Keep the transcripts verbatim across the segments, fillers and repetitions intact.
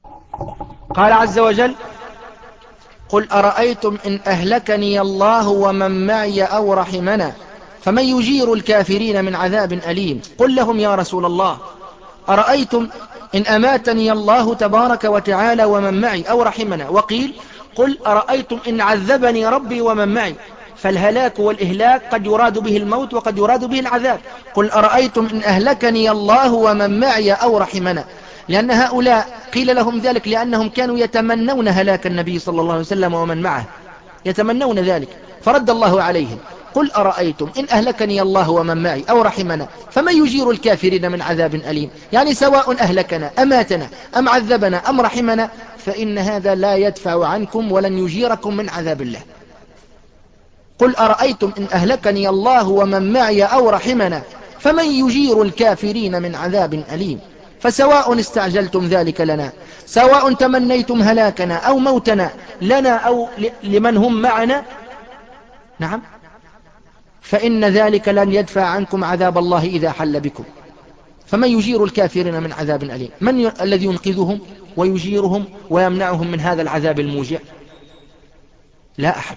قال عز وجل: قل أرأيتم إن أهلكني الله ومن معي أو رحمنا فمن يجير الكافرين من عذاب أليم. قل لهم يا رسول الله: أرأيتم إن أماتني الله تبارك وتعالى ومن معي أو رحمنا. وقيل: قل أرأيتم إن عذبني ربي ومن معي. فالهلاك والإهلاك قد يراد به الموت وقد يراد به العذاب. قل أرأيتم إن أهلكني الله ومن معي أو رحمنا، لأن هؤلاء قيل لهم ذلك لأنهم كانوا يتمنون هلاك النبي صلى الله عليه وسلم ومن معه، يتمنون ذلك، فرد الله عليهم: قل أرأيتم إن أهلكني الله ومن معي أو رحمنا فمن يجير الكافرين من عذاب أليم. يعني سواء أهلكنا أماتنا أم عذبنا أم رحمنا، فإن هذا لا يدفع عنكم ولن يجيركم من عذاب الله. قل أرأيتم إن أهلكني الله ومن معي أو رحمنا فمن يجير الكافرين من عذاب أليم. فسواء استعجلتم ذلك لنا، سواء تمنيتم هلاكنا أو موتنا لنا أو لمن هم معنا، نعم، فإن ذلك لن يدفع عنكم عذاب الله إذا حل بكم. فمن يجير الكافرين من عذاب أليم؟ من ي... الذي ينقذهم ويجيرهم ويمنعهم من هذا العذاب الموجع؟ لا أحد.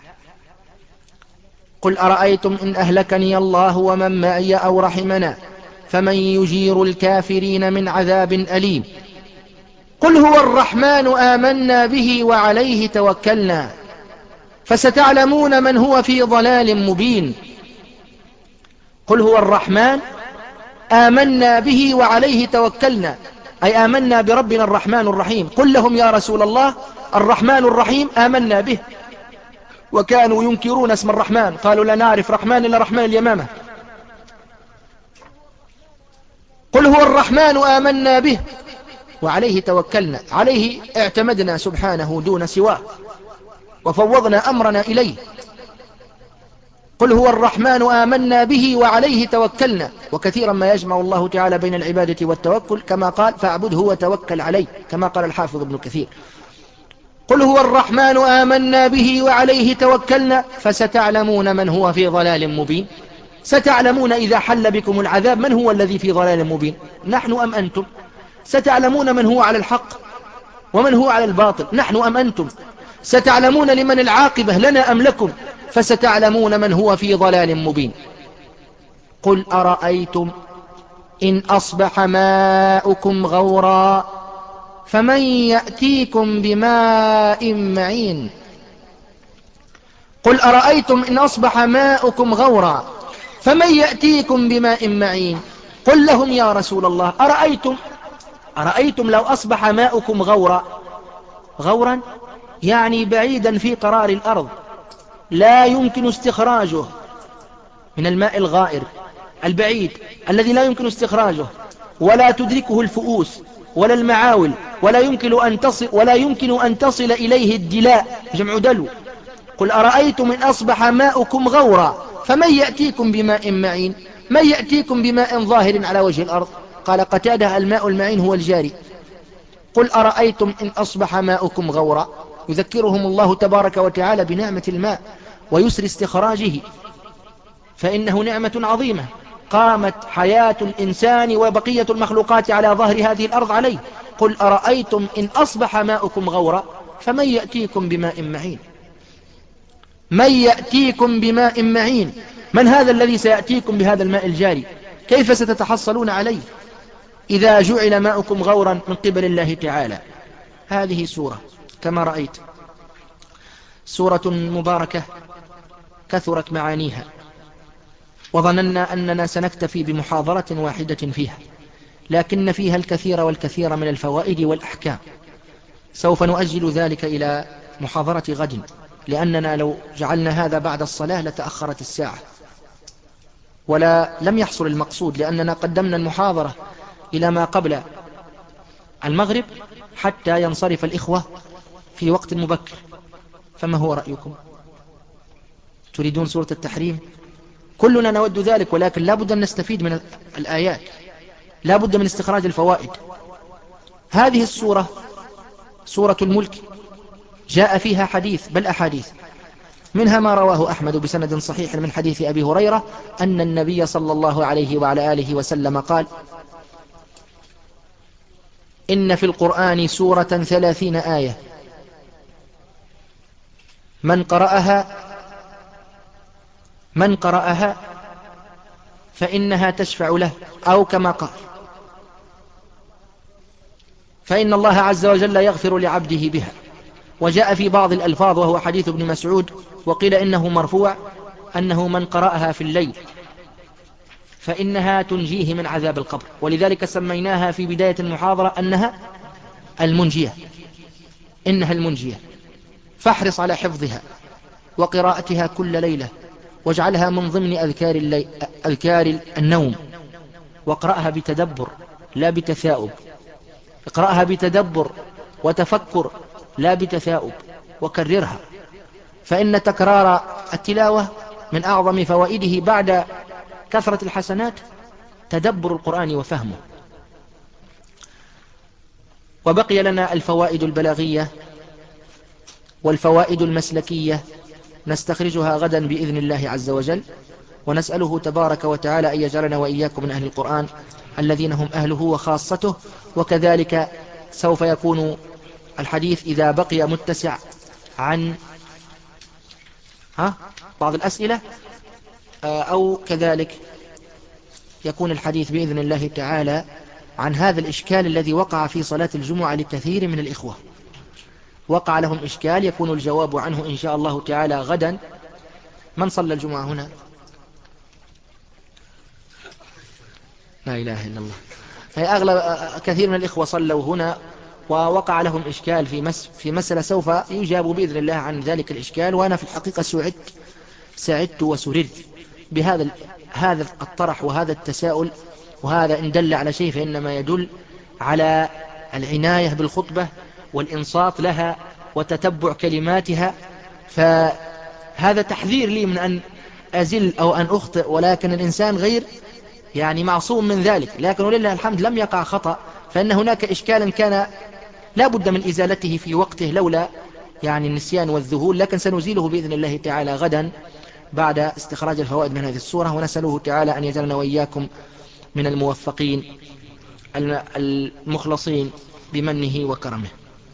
قل أرأيتم إن أهلكني الله ومن معي أو رحمنا فمن يجير الكافرين من عذاب أليم. قل هو الرحمن آمنا به وعليه توكلنا فستعلمون من هو في ضلال مبين. قل هو الرحمن آمنا به وعليه توكلنا، أي آمنا بربنا الرحمن الرحيم. قل لهم يا رسول الله: الرحمن الرحيم آمنا به. وكانوا ينكرون اسم الرحمن، قالوا لا نعرف رحمن إلا رحمن اليمامة. قل هو الرحمن آمنا به وعليه توكلنا، عليه اعتمدنا سبحانه دون سواه وفوضنا أمرنا إليه. قل هو الرحمن آمنا به وعليه توكلنا. وكثيرا ما يجمع الله تعالى بين العبادة والتوكل، كما قال: فاعبده وتوكل عليه، كما قال الحافظ ابن كثير. قل هو الرحمن آمنا به وعليه توكلنا فستعلمون من هو في ضلال مبين. ستعلمون إذا حل بكم العذاب من هو الذي في ضلال مبين، نحن أم أنتم؟ ستعلمون من هو على الحق ومن هو على الباطل، نحن أم أنتم؟ ستعلمون لمن العاقبة، لنا أم لكم؟ فستعلمون من هو في ضلال مبين. قل أرأيتم إن أصبح ماؤكم غورا فمن يأتيكم بماء معين. قل أرأيتم إن أصبح ماؤكم غورا فمن يأتيكم بماء معين. قل لهم يا رسول الله: أرأيتم أرأيتم لو أصبح ماؤكم غورا. غورا يعني بعيدا في قرار الأرض، لا يمكن استخراجه من الماء الغائر البعيد الذي لا يمكن استخراجه ولا تدركه الفؤوس ولا المعاول، ولا يمكن أن تصل, ولا يمكن أن تصل إليه الدلاء، جمع دلو. قل أرأيتم إن أصبح ماؤكم غورا فمن يأتيكم بماء معين. من يأتيكم بماء ظاهر على وجه الأرض؟ قال قتادة: الماء المعين هو الجاري. قل أرأيتم إن أصبح ماؤكم غورا، يذكرهم الله تبارك وتعالى بنعمة الماء ويسر استخراجه، فإنه نعمة عظيمة قامت حياة الإنسان وبقية المخلوقات على ظهر هذه الأرض عليه. قل أرأيتم إن أصبح ماؤكم غورا فمن يأتيكم بماء معين. من يأتيكم بماء معين؟ من هذا الذي سيأتيكم بهذا الماء الجاري؟ كيف ستتحصلون عليه إذا جعل ماؤكم غورا من قبل الله تعالى؟ هذه سورة كما رأيت، سورة مباركة كثرت معانيها، وظننا أننا سنكتفي بمحاضرة واحدة فيها، لكن فيها الكثير والكثير من الفوائد والأحكام. سوف نؤجل ذلك إلى محاضرة غد، لأننا لو جعلنا هذا بعد الصلاة لتأخرت الساعة ولا لم يحصل المقصود، لأننا قدمنا المحاضرة إلى ما قبل المغرب حتى ينصرف الإخوة في وقت مبكر. فما هو رأيكم؟ تريدون سورة التحريم؟ كلنا نود ذلك، ولكن لا بد أن نستفيد من الآيات، لا بد من استخراج الفوائد. هذه السورة سورة الملك جاء فيها حديث بل أحاديث، منها ما رواه أحمد بسند صحيح من حديث أبي هريرة أن النبي صلى الله عليه وعلى آله وسلم قال: إن في القرآن سورة ثلاثين آية من قرأها من قرأها فإنها تشفع له، أو كما قال، فإن الله عز وجل يغفر لعبده بها. وجاء في بعض الألفاظ وهو حديث ابن مسعود، وقيل إنه مرفوع، أنه من قرأها في الليل فإنها تنجيه من عذاب القبر، ولذلك سميناها في بداية المحاضرة أنها المنجية، إنها المنجية. فاحرص على حفظها وقراءتها كل ليلة، واجعلها من ضمن أذكار, اللي... أذكار النوم، واقرأها بتدبر لا بتثاؤب، اقرأها بتدبر وتفكر لا بتثاؤب، وكررها، فإن تكرار التلاوة من أعظم فوائده بعد كثرة الحسنات تدبر القرآن وفهمه. وبقي لنا الفوائد البلاغية والفوائد المسلكية، نستخرجها غدا بإذن الله عز وجل، ونسأله تبارك وتعالى أن يجعلنا وإياكم من أهل القرآن الذين هم أهله وخاصته. وكذلك سوف يكون الحديث إذا بقي متسع عن ها بعض الأسئلة، أو كذلك يكون الحديث بإذن الله تعالى عن هذا الإشكال الذي وقع في صلاة الجمعة لكثير من الإخوة، وقع لهم إشكال يكون الجواب عنه إن شاء الله تعالى غدا. من صلى الجمعة هنا؟ لا إله إلا الله. هي أغلب كثير من الإخوة صلوا هنا، ووقع لهم إشكال في مس في مسألة سوف يجاب بإذن الله عن ذلك الإشكال. وأنا في الحقيقة سعدت سعدت وسررت بهذا هذا الطرح وهذا التساؤل، وهذا إن دل على شيء فإنما يدل على العناية بالخطبة والإنصات لها وتتبع كلماتها. فهذا تحذير لي من أن أزل أو أن أخطئ، ولكن الإنسان غير يعني معصوم من ذلك، لكن ولله الحمد لم يقع خطأ، فإن هناك إشكالا كان لا بد من إزالته في وقته لولا يعني النسيان والذهول، لكن سنزيله بإذن الله تعالى غدا بعد استخراج الفوائد من هذه السورة. ونسأله تعالى أن يجعلنا وإياكم من الموفقين المخلصين بمنه وكرمه.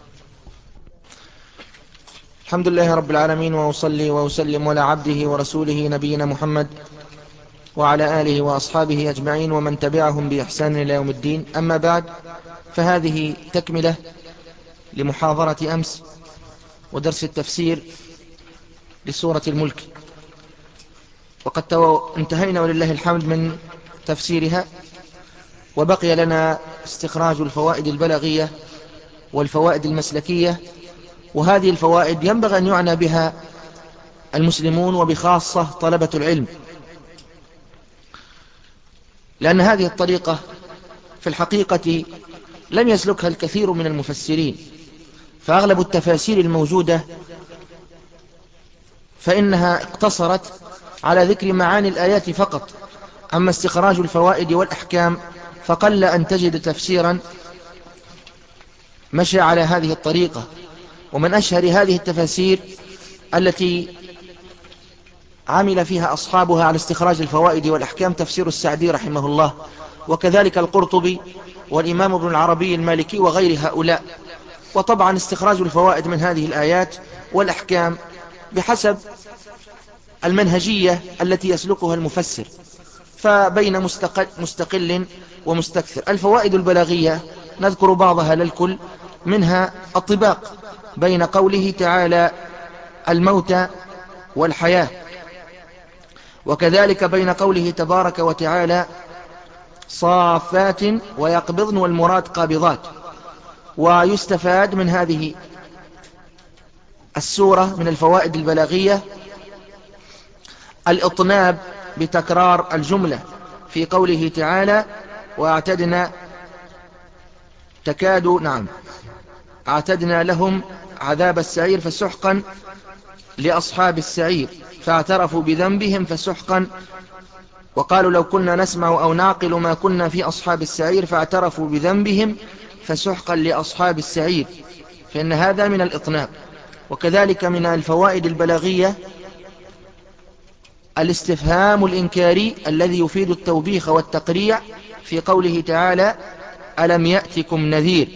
الحمد لله رب العالمين، وأصلي وأسلم على عبده ورسوله نبينا محمد وعلى آله وأصحابه أجمعين ومن تبعهم بإحسان إلى يوم الدين. أما بعد، فهذه تكملة لمحاضرة أمس ودرس التفسير لسورة الملك، وقد انتهينا ولله الحمد من تفسيرها، وبقي لنا استخراج الفوائد البلاغية والفوائد المسلكية. وهذه الفوائد ينبغي أن يعنى بها المسلمون، وبخاصة طلبة العلم، لأن هذه الطريقة في الحقيقة لم يسلكها الكثير من المفسرين، فأغلب التفاسير الموجودة فإنها اقتصرت على ذكر معاني الآيات فقط، أما استخراج الفوائد والأحكام فقل أن تجد تفسيرا مشى على هذه الطريقة. ومن أشهر هذه التفاسير التي عمل فيها أصحابها على استخراج الفوائد والأحكام تفسير السعدي رحمه الله، وكذلك القرطبي والإمام ابن العربي المالكي وغير هؤلاء. وطبعا استخراج الفوائد من هذه الآيات والأحكام بحسب المنهجية التي يسلكها المفسر، فبين مستقل, مستقل ومستكثر. الفوائد البلاغية نذكر بعضها للكل، منها الطباق بين قوله تعالى الموت والحياة، وكذلك بين قوله تبارك وتعالى صافات ويقبضن والمراد قابضات. ويستفاد من هذه السورة من الفوائد البلاغية الإطناب بتكرار الجملة في قوله تعالى واعتدنا تكاد نعم اعتدنا لهم عذاب السعير فسحقا لأصحاب السعير فاعترفوا بذنبهم فسحقا، وقالوا لو كنا نسمع أو نعقل ما كنا في أصحاب السعير فاعترفوا بذنبهم فسحقا لأصحاب السعير، فإن هذا من الإطناب. وكذلك من الفوائد البلاغية الاستفهام الإنكاري الذي يفيد التوبيخ والتقريع في قوله تعالى ألم يأتكم نذير.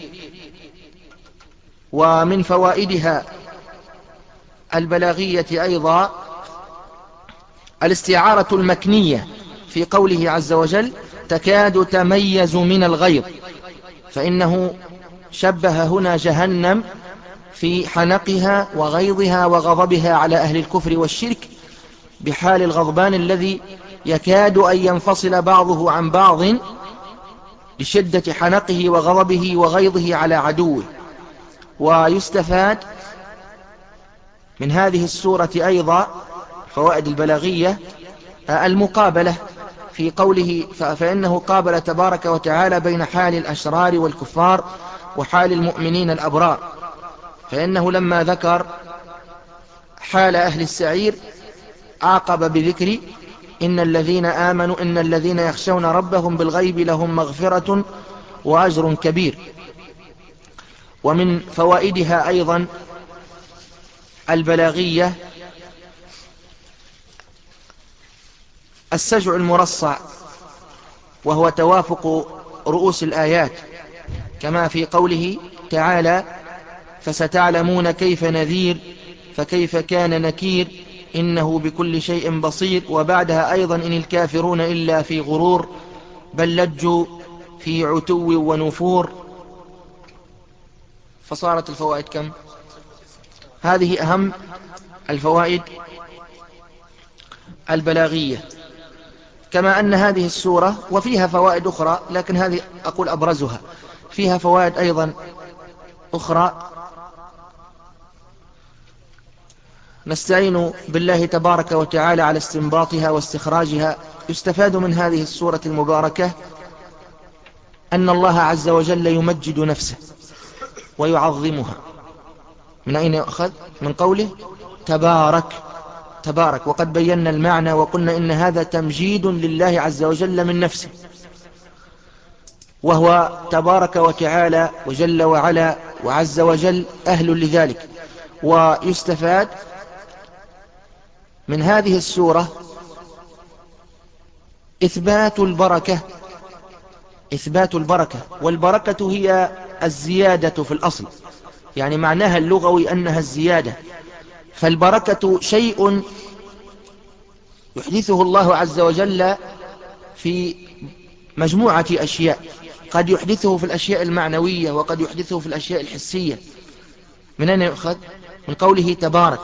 ومن فوائدها البلاغية أيضا الاستعارة المكنية في قوله عز وجل تكاد تميز من الغيظ، فإنه شبه هنا جهنم في حنقها وغيظها وغضبها على أهل الكفر والشرك بحال الغضبان الذي يكاد أن ينفصل بعضه عن بعض لشدة حنقه وغضبه وغيظه على عدوه. ويستفاد من هذه السورة أيضا فوائد البلاغية المقابلة في قوله فإنه قابل تبارك وتعالى بين حال الأشرار والكفار وحال المؤمنين الأبرار، فإنه لما ذكر حال أهل السعير عاقب بذكر إن الذين آمنوا إن الذين يخشون ربهم بالغيب لهم مغفرة وأجر كبير. ومن فوائدها أيضا البلاغية السجع المرصع، وهو توافق رؤوس الآيات كما في قوله تعالى فستعلمون كيف نذير فكيف كان نكير إنه بكل شيء بصير. وبعدها أيضا إن الكافرون إلا في غرور بل لجوا في عتو ونفور. فصارت الفوائد كم؟ هذه أهم الفوائد البلاغية. كما أن هذه السورة وفيها فوائد أخرى، لكن هذه أقول أبرزها، فيها فوائد أيضا أخرى نستعين بالله تبارك وتعالى على استنباطها واستخراجها. يستفاد من هذه السورة المباركة أن الله عز وجل يمجد نفسه ويعظمها. من أين يؤخذ؟ من قوله تبارك تبارك، وقد بينا المعنى وقلنا إن هذا تمجيد لله عز وجل من نفسه، وهو تبارك وتعالى وجل وعلا وعز وجل أهل لذلك. ويستفاد من هذه السورة إثبات البركة إثبات البركة والبركة هي الزيادة في الأصل، يعني معناها اللغوي أنها الزيادة. فالبركة شيء يحدثه الله عز وجل في مجموعة أشياء، قد يحدثه في الأشياء المعنوية وقد يحدثه في الأشياء الحسية. من أين يؤخذ؟ من قوله تبارك،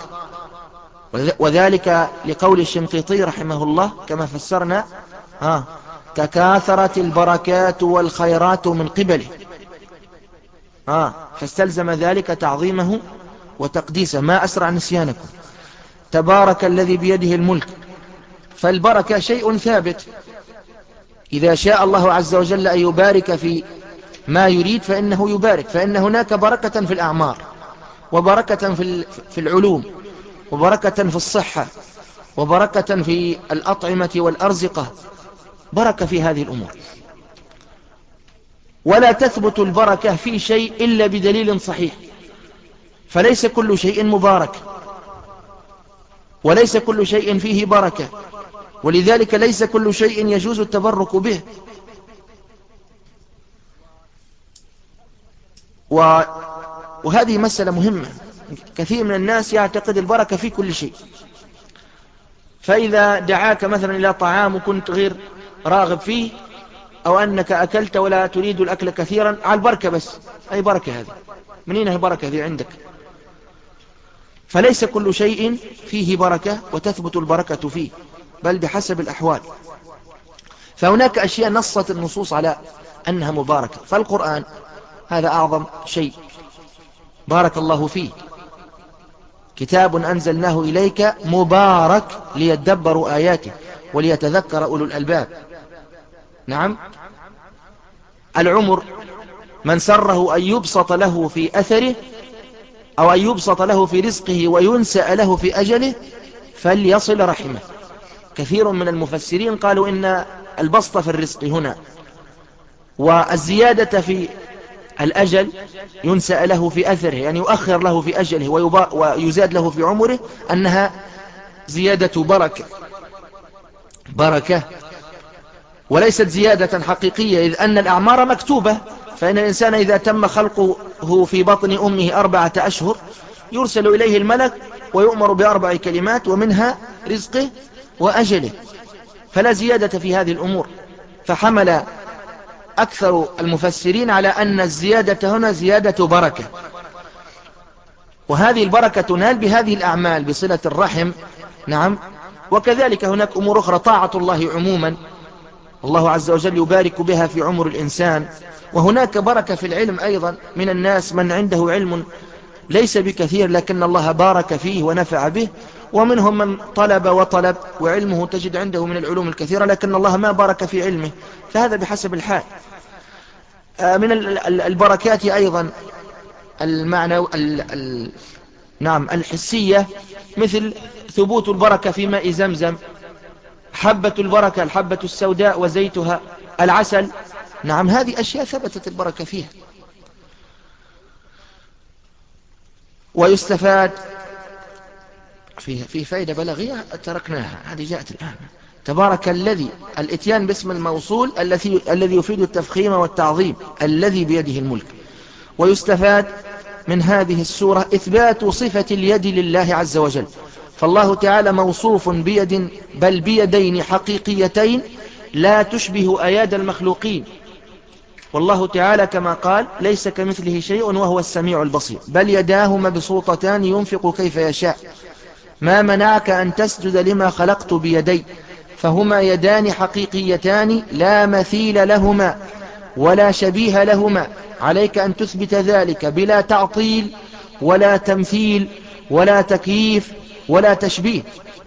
وذلك لقول الشنقيطي رحمه الله كما فسرنا ها تكاثرت البركات والخيرات من قبله، ها فاستلزم ذلك تعظيمه وتقديسه. ما أسرع نسيانكم. تبارك الذي بيده الملك. فالبركة شيء ثابت، إذا شاء الله عز وجل أن يبارك في ما يريد فإنه يبارك، فإن هناك بركة في الأعمار وبركة في العلوم وبركة في الصحة وبركة في الأطعمة والأرزقة، بركة في هذه الأمور. ولا تثبت البركة في شيء إلا بدليل صحيح، فليس كل شيء مبارك وليس كل شيء فيه بركة، ولذلك ليس كل شيء يجوز التبرك به. و... وهذه مسألة مهمة. كثير من الناس يعتقد البركة في كل شيء، فإذا دعاك مثلا إلى طعام وكنت غير راغب فيه، أو أنك أكلت ولا تريد الأكل كثيرا، على البركة بس. أي بركة هذه؟ منين البركة هذه عندك؟ فليس كل شيء فيه بركة وتثبت البركة فيه، بل بحسب الأحوال. فهناك أشياء نصت النصوص على أنها مباركة، فالقرآن هذا أعظم شيء بارك الله فيه، كتاب أنزلناه إليك مبارك ليدبروا آياته وليتذكر أولو الألباب. نعم. العمر من سره أن يبسط له في أثره أو أن يبسط له في رزقه وينسأ له في أجله فليصل رحمه. كثير من المفسرين قالوا إن البسط في الرزق هنا والزيادة في الأجل ينسأ له في أثره، يعني يؤخر له في أجله ويزاد له في عمره، أنها زيادة بركة بركة وليست زيادة حقيقية، إذ أن الأعمار مكتوبة، فإن الإنسان إذا تم خلقه في بطن أمه أربعة أشهر يرسل إليه الملك ويؤمر بأربع كلمات ومنها رزقه وأجله، فلا زيادة في هذه الأمور. فحمل أكثر المفسرين على أن الزيادة هنا زيادة بركة، وهذه البركة تنال بهذه الأعمال بصلة الرحم. نعم. وكذلك هناك أمور أخرى، طاعة الله عموما، الله عز وجل يبارك بها في عمر الإنسان. وهناك بركة في العلم أيضا، من الناس من عنده علم ليس بكثير لكن الله بارك فيه ونفع به، ومنهم من طلب وطلب وعلمه تجد عنده من العلوم الكثيرة لكن الله ما بارك في علمه، فهذا بحسب الحال. من البركات أيضا المعنى ال ال نعم الحسية، مثل ثبوت البركة في ماء زمزم، حبة البركة الحبة السوداء وزيتها، العسل. نعم هذه أشياء ثبتت البركة فيها. ويستفاد فيه في فائدة بلاغية تركناها، هذه جاءت الآن. تبارك الذي، الاتيان باسم الموصول الذي الذي يفيد التفخيم والتعظيم، الذي بيده الملك. ويستفاد من هذه السورة إثبات صفة اليد لله عز وجل، فالله تعالى موصوف بيد، بل بيدين حقيقيتين لا تشبه أياد المخلوقين. والله تعالى كما قال ليس كمثله شيء وهو السميع البصير، بل يداه مبسوطتان ينفق كيف يشاء. ما منعك أن تسجد لما خلقت بيدي، فهما يدان حقيقيتان لا مثيل لهما ولا شبيه لهما، عليك أن تثبت ذلك بلا تعطيل ولا تمثيل ولا تكييف ولا تشبيه.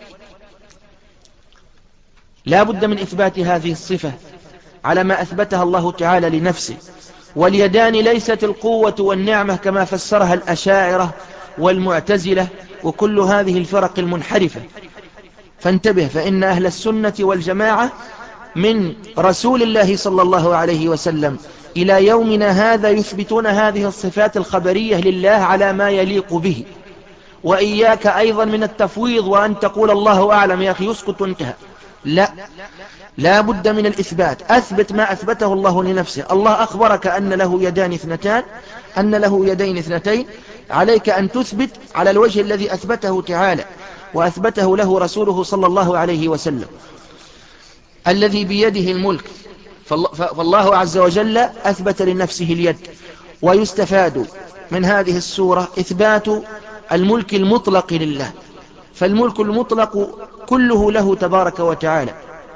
لا بد من إثبات هذه الصفة على ما أثبتها الله تعالى لنفسه. واليدان ليست القوة والنعمة كما فسرها الأشاعرة والمعتزلة وكل هذه الفرق المنحرفة، فانتبه، فإن أهل السنة والجماعة من رسول الله صلى الله عليه وسلم إلى يومنا هذا يثبتون هذه الصفات الخبرية لله على ما يليق به. وإياك أيضا من التفويض وأن تقول الله أعلم يا أخي يسكت وانتهى، لا، لا بد من الإثبات. أثبت ما أثبته الله لنفسه. الله أخبرك أن له يدان اثنتان، أن له يدين اثنتين، عليك أن تثبت على الوجه الذي أثبته تعالى وأثبته له رسوله صلى الله عليه وسلم، الذي بيده الملك. فالله عز وجل أثبت لنفسه اليد. ويستفاد من هذه السورة إثبات الملك المطلق لله، فالملك المطلق كله له تبارك وتعالى.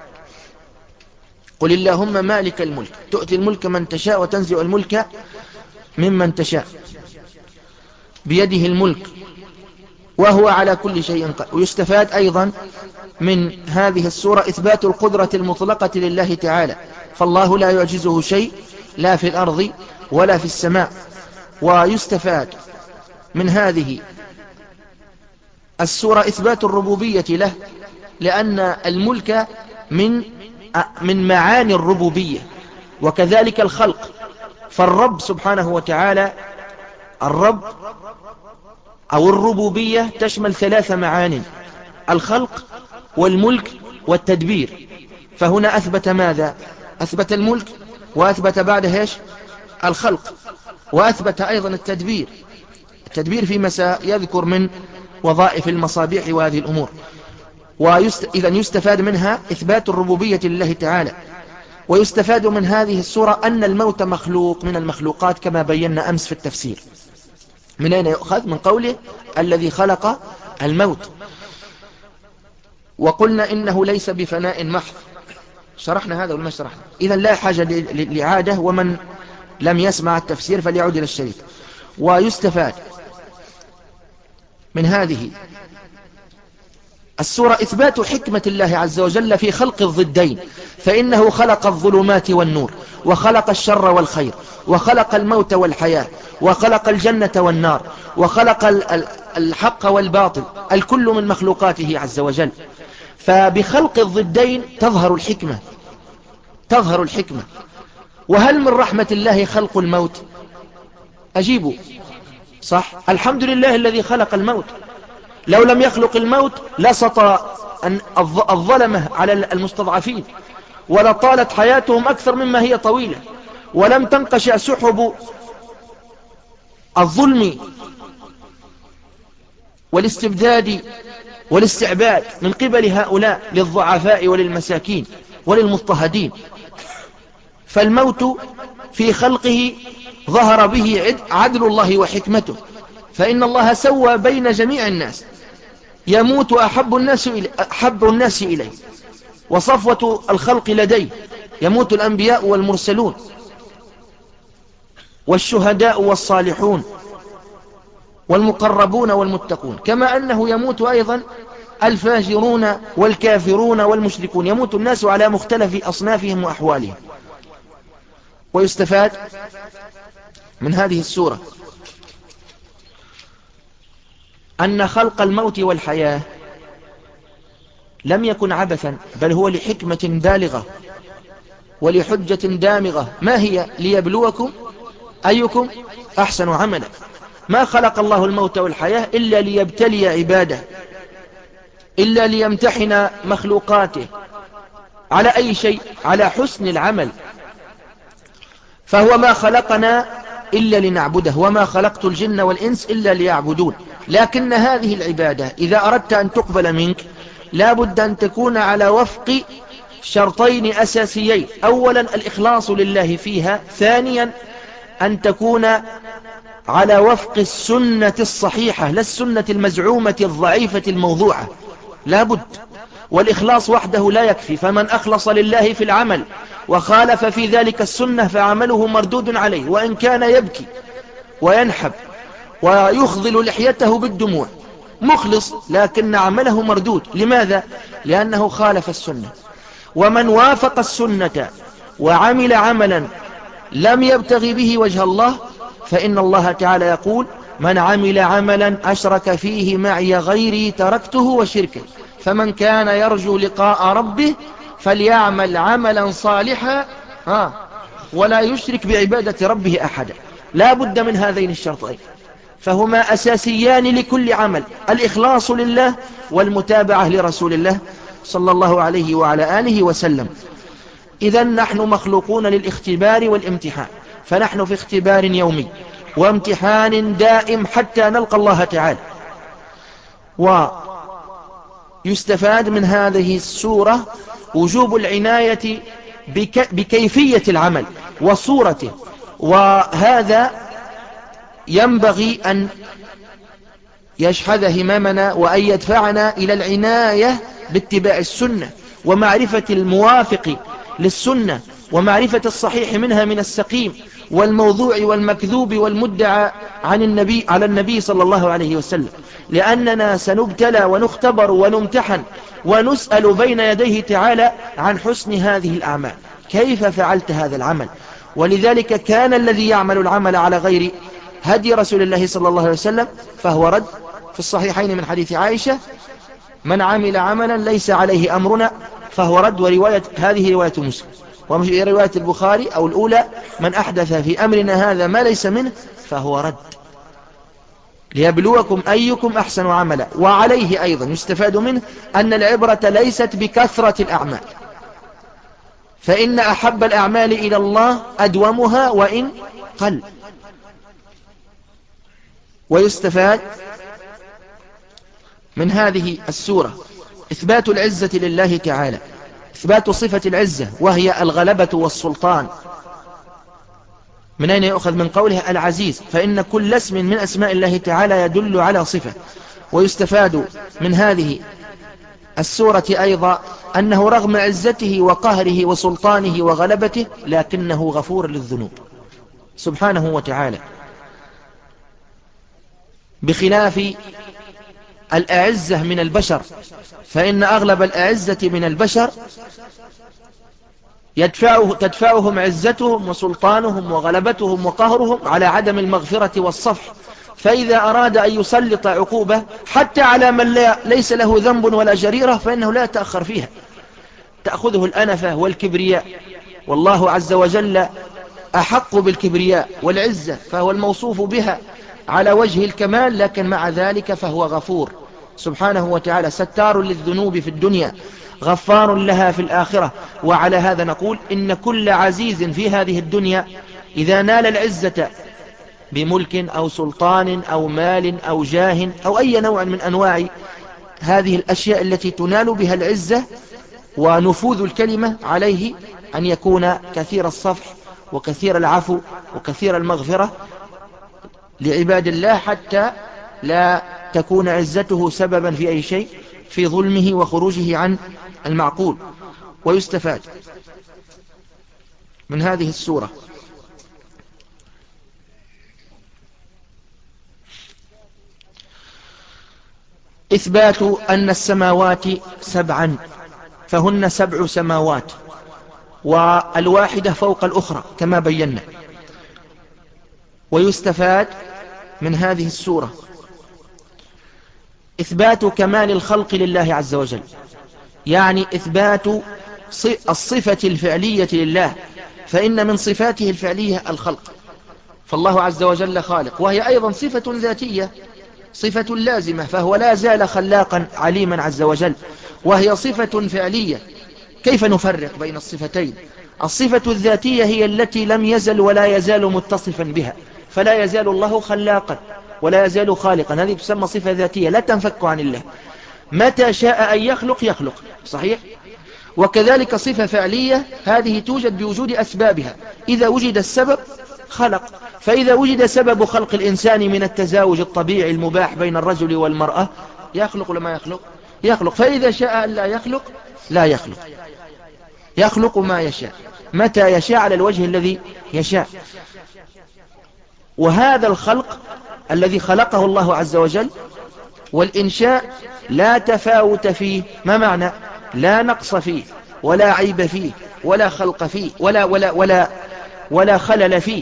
قل اللهم مالك الملك تؤتي الملك من تشاء وتنزع الملك ممن تشاء، بيده الملك وهو على كل شيء قدير. ويستفاد أيضا من هذه السورة إثبات القدرة المطلقة لله تعالى، فالله لا يعجزه شيء لا في الأرض ولا في السماء. ويستفاد من هذه السورة إثبات الربوبية له، لأن الملك من من معاني الربوبية، وكذلك الخلق. فالرب سبحانه وتعالى، الرب أو الربوبية تشمل ثلاث معاني: الخلق والملك والتدبير. فهنا أثبت ماذا؟ أثبت الملك، وأثبت بعدها إيش؟ الخلق، وأثبت أيضا التدبير. التدبير فيما سيذكر من وظائف المصابيح وهذه الأمور. وإذا يستفاد منها إثبات الربوبية لله تعالى. ويستفاد من هذه السورة أن الموت مخلوق من المخلوقات كما بينا أمس في التفسير. من أين يؤخذ؟ من قوله الذي خلق الموت. وقلنا إنه ليس بفناء محض، شرحنا هذا ولا شرحنا؟ إذن لا حاجة لإعادة، ومن لم يسمع التفسير فليعود إلى الشريط. ويستفاد من هذه السورة إثبات حكمة الله عز وجل في خلق الضدين، فإنه خلق الظلمات والنور، وخلق الشر والخير، وخلق الموت والحياة، وخلق الجنة والنار، وخلق الحق والباطل، الكل من مخلوقاته عز وجل. فبخلق الضدين تظهر الحكمة، تظهر الحكمة. وهل من رحمة الله خلق الموت؟ أجيبوا صح، الحمد لله الذي خلق الموت. لو لم يخلق الموت لسط الظلمة على المستضعفين، ولطالت حياتهم أكثر مما هي طويلة، ولم تنقشع سحب الظلم والاستبداد والاستعباد من قبل هؤلاء للضعفاء وللمساكين وللمضطهدين. فالموت في خلقه ظهر به عدل الله وحكمته، فإن الله سوى بين جميع الناس، يموت أحب الناس إليه, أحب الناس إليه وصفوة الخلق لديه، يموت الأنبياء والمرسلون والشهداء والصالحون والمقربون والمتقون، كما أنه يموت أيضا الفاجرون والكافرون والمشركون، يموت الناس على مختلف أصنافهم وأحوالهم. ويستفاد من هذه السورة أن خلق الموت والحياة لم يكن عبثا، بل هو لحكمة بالغة ولحجة دامغة. ما هي؟ ليبلوكم أيكم أحسن عملا. ما خلق الله الموت والحياة إلا ليبتلي عباده، إلا ليمتحن مخلوقاته على أي شيء؟ على حسن العمل. فهو ما خلقنا إلا لنعبده، وما خلقت الجن والإنس إلا ليعبدون. لكن هذه العبادة إذا أردت أن تقبل منك لا بد أن تكون على وفق شرطين أساسيين: أولا الإخلاص لله فيها، ثانيا أن تكون على وفق السنة الصحيحة لا السنة المزعومة الضعيفة الموضوعة، لا بد. والإخلاص وحده لا يكفي، فمن أخلص لله في العمل وخالف في ذلك السنة فعمله مردود عليه، وإن كان يبكي وينحب ويخضل لحيته بالدموع، مخلص لكن عمله مردود. لماذا؟ لأنه خالف السنة. ومن وافق السنة وعمل عملا لم يبتغي به وجه الله فإن الله تعالى يقول: من عمل عملا أشرك فيه معي غيري تركته وشركه. فمن كان يرجو لقاء ربه فليعمل عملا صالحا ولا يشرك بعبادة ربه أحدا. لا بد من هذين الشرطين، فهما أساسيان لكل عمل: الإخلاص لله والمتابعة لرسول الله صلى الله عليه وعلى آله وسلم. إذن نحن مخلوقون للاختبار والامتحان، فنحن في اختبار يومي وامتحان دائم حتى نلقى الله تعالى. ويستفاد من هذه السورة وجوب العناية بك بكيفية العمل وصورته، وهذا ينبغي أن يشحذ هممنا وأن يدفعنا إلى العناية باتباع السنة ومعرفة الموافق للسنة ومعرفة الصحيح منها من السقيم والموضوع والمكذوب والمدعى عن النبي على النبي صلى الله عليه وسلم، لأننا سنبتلى ونختبر ونمتحن ونسأل بين يديه تعالى عن حسن هذه الأعمال، كيف فعلت هذا العمل. ولذلك كان الذي يعمل العمل على غير هدي رسول الله صلى الله عليه وسلم فهو رد. في الصحيحين من حديث عائشة: من عمل عملا ليس عليه أمرنا فهو رد. ورواية هذه رواية مسلم. ورواية البخاري أو الأولى: من أحدث في أمرنا هذا ما ليس منه فهو رد. ليبلوكم أيكم أحسن عملا. وعليه أيضا يستفاد منه أن العبرة ليست بكثرة الأعمال، فإن أحب الأعمال إلى الله أدومها وإن قل. ويستفاد من هذه السورة إثبات العزة لله تعالى، إثبات صفة العزة وهي الغلبة والسلطان. من أين يؤخذ؟ من قوله العزيز، فإن كل اسم من أسماء الله تعالى يدل على صفة. ويستفاد من هذه السورة أيضا أنه رغم عزته وقهره وسلطانه وغلبته لكنه غفور للذنوب سبحانه وتعالى، بخلاف الأعزة من البشر، فإن أغلب الأعزة من البشر يدفعه تدفعهم عزتهم وسلطانهم وغلبتهم وقهرهم على عدم المغفرة والصفح. فإذا أراد أن يسلط عقوبة حتى على من لا ليس له ذنب ولا جريرة فإنه لا يتأخر فيها، تأخذه الأنفة والكبرياء، والله عز وجل أحق بالكبرياء والعزة، فهو الموصوف بها على وجه الكمال، لكن مع ذلك فهو غفور سبحانه وتعالى ستار للذنوب في الدنيا غفار لها في الآخرة. وعلى هذا نقول إن كل عزيز في هذه الدنيا إذا نال العزة بملك أو سلطان أو مال أو جاه أو أي نوع من أنواع هذه الأشياء التي تنال بها العزة ونفوذ الكلمة، عليه أن يكون كثير الصفح وكثير العفو وكثير المغفرة لعباد الله، حتى لا تكون عزته سببا في أي شيء في ظلمه وخروجه عن المعقول. ويستفاد من هذه السورة إثبات أن السماوات سبعا، فهن سبع سماوات والواحدة فوق الأخرى كما بينا. ويستفاد من هذه السورة إثبات كمال الخلق لله عز وجل، يعني إثبات الصفة الفعلية لله، فإن من صفاته الفعلية الخلق، فالله عز وجل خالق، وهي أيضا صفة ذاتية صفة لازمة، فهو لا زال خلاقا عليما عز وجل، وهي صفة فعلية. كيف نفرق بين الصفتين؟ الصفة الذاتية هي التي لم يزل ولا يزال متصفا بها، فلا يزال الله خلاقا ولا يزال خالقا، هذه تسمى صفة ذاتية لا تنفك عن الله، متى شاء أن يخلق يخلق، صحيح؟ وكذلك صفة فعلية، هذه توجد بوجود أسبابها، إذا وجد السبب خلق، فإذا وجد سبب خلق الإنسان من التزاوج الطبيعي المباح بين الرجل والمرأة يخلق لما يخلق يخلق، فإذا شاء أن لا يخلق لا يخلق، يخلق ما يشاء متى يشاء على الوجه الذي يشاء. وهذا الخلق الذي خلقه الله عز وجل والإنشاء لا تفاوت فيه، ما معنى؟ لا نقص فيه ولا عيب فيه ولا خلق فيه ولا ولا ولا ولا خلل فيه.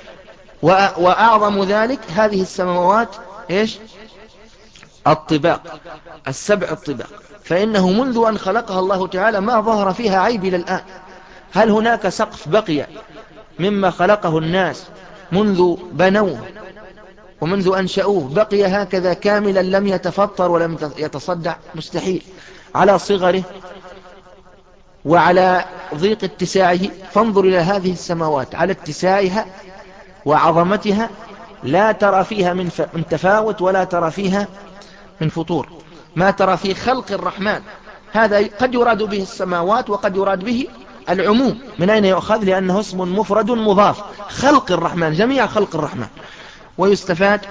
وأعظم ذلك هذه السماوات إيش؟ الطباق، السبع الطباق، فإنه منذ أن خلقها الله تعالى ما ظهر فيها عيب إلى الآن. هل هناك سقف بقي مما خلقه الناس منذ بنوه ومنذ أنشأوه بقي هكذا كاملا لم يتفطر ولم يتصدع؟ مستحيل، على صغره وعلى ضيق اتساعه. فانظر إلى هذه السماوات على اتساعها وعظمتها، لا ترى فيها من تفاوت ولا ترى فيها من فطور، ما ترى في خلق الرحمن. هذا قد يراد به السماوات وقد يراد به العموم. من أين يؤخذ؟ لأنه اسم مفرد مضاف، خلق الرحمن، جميع خلق الرحمن. ويستفاد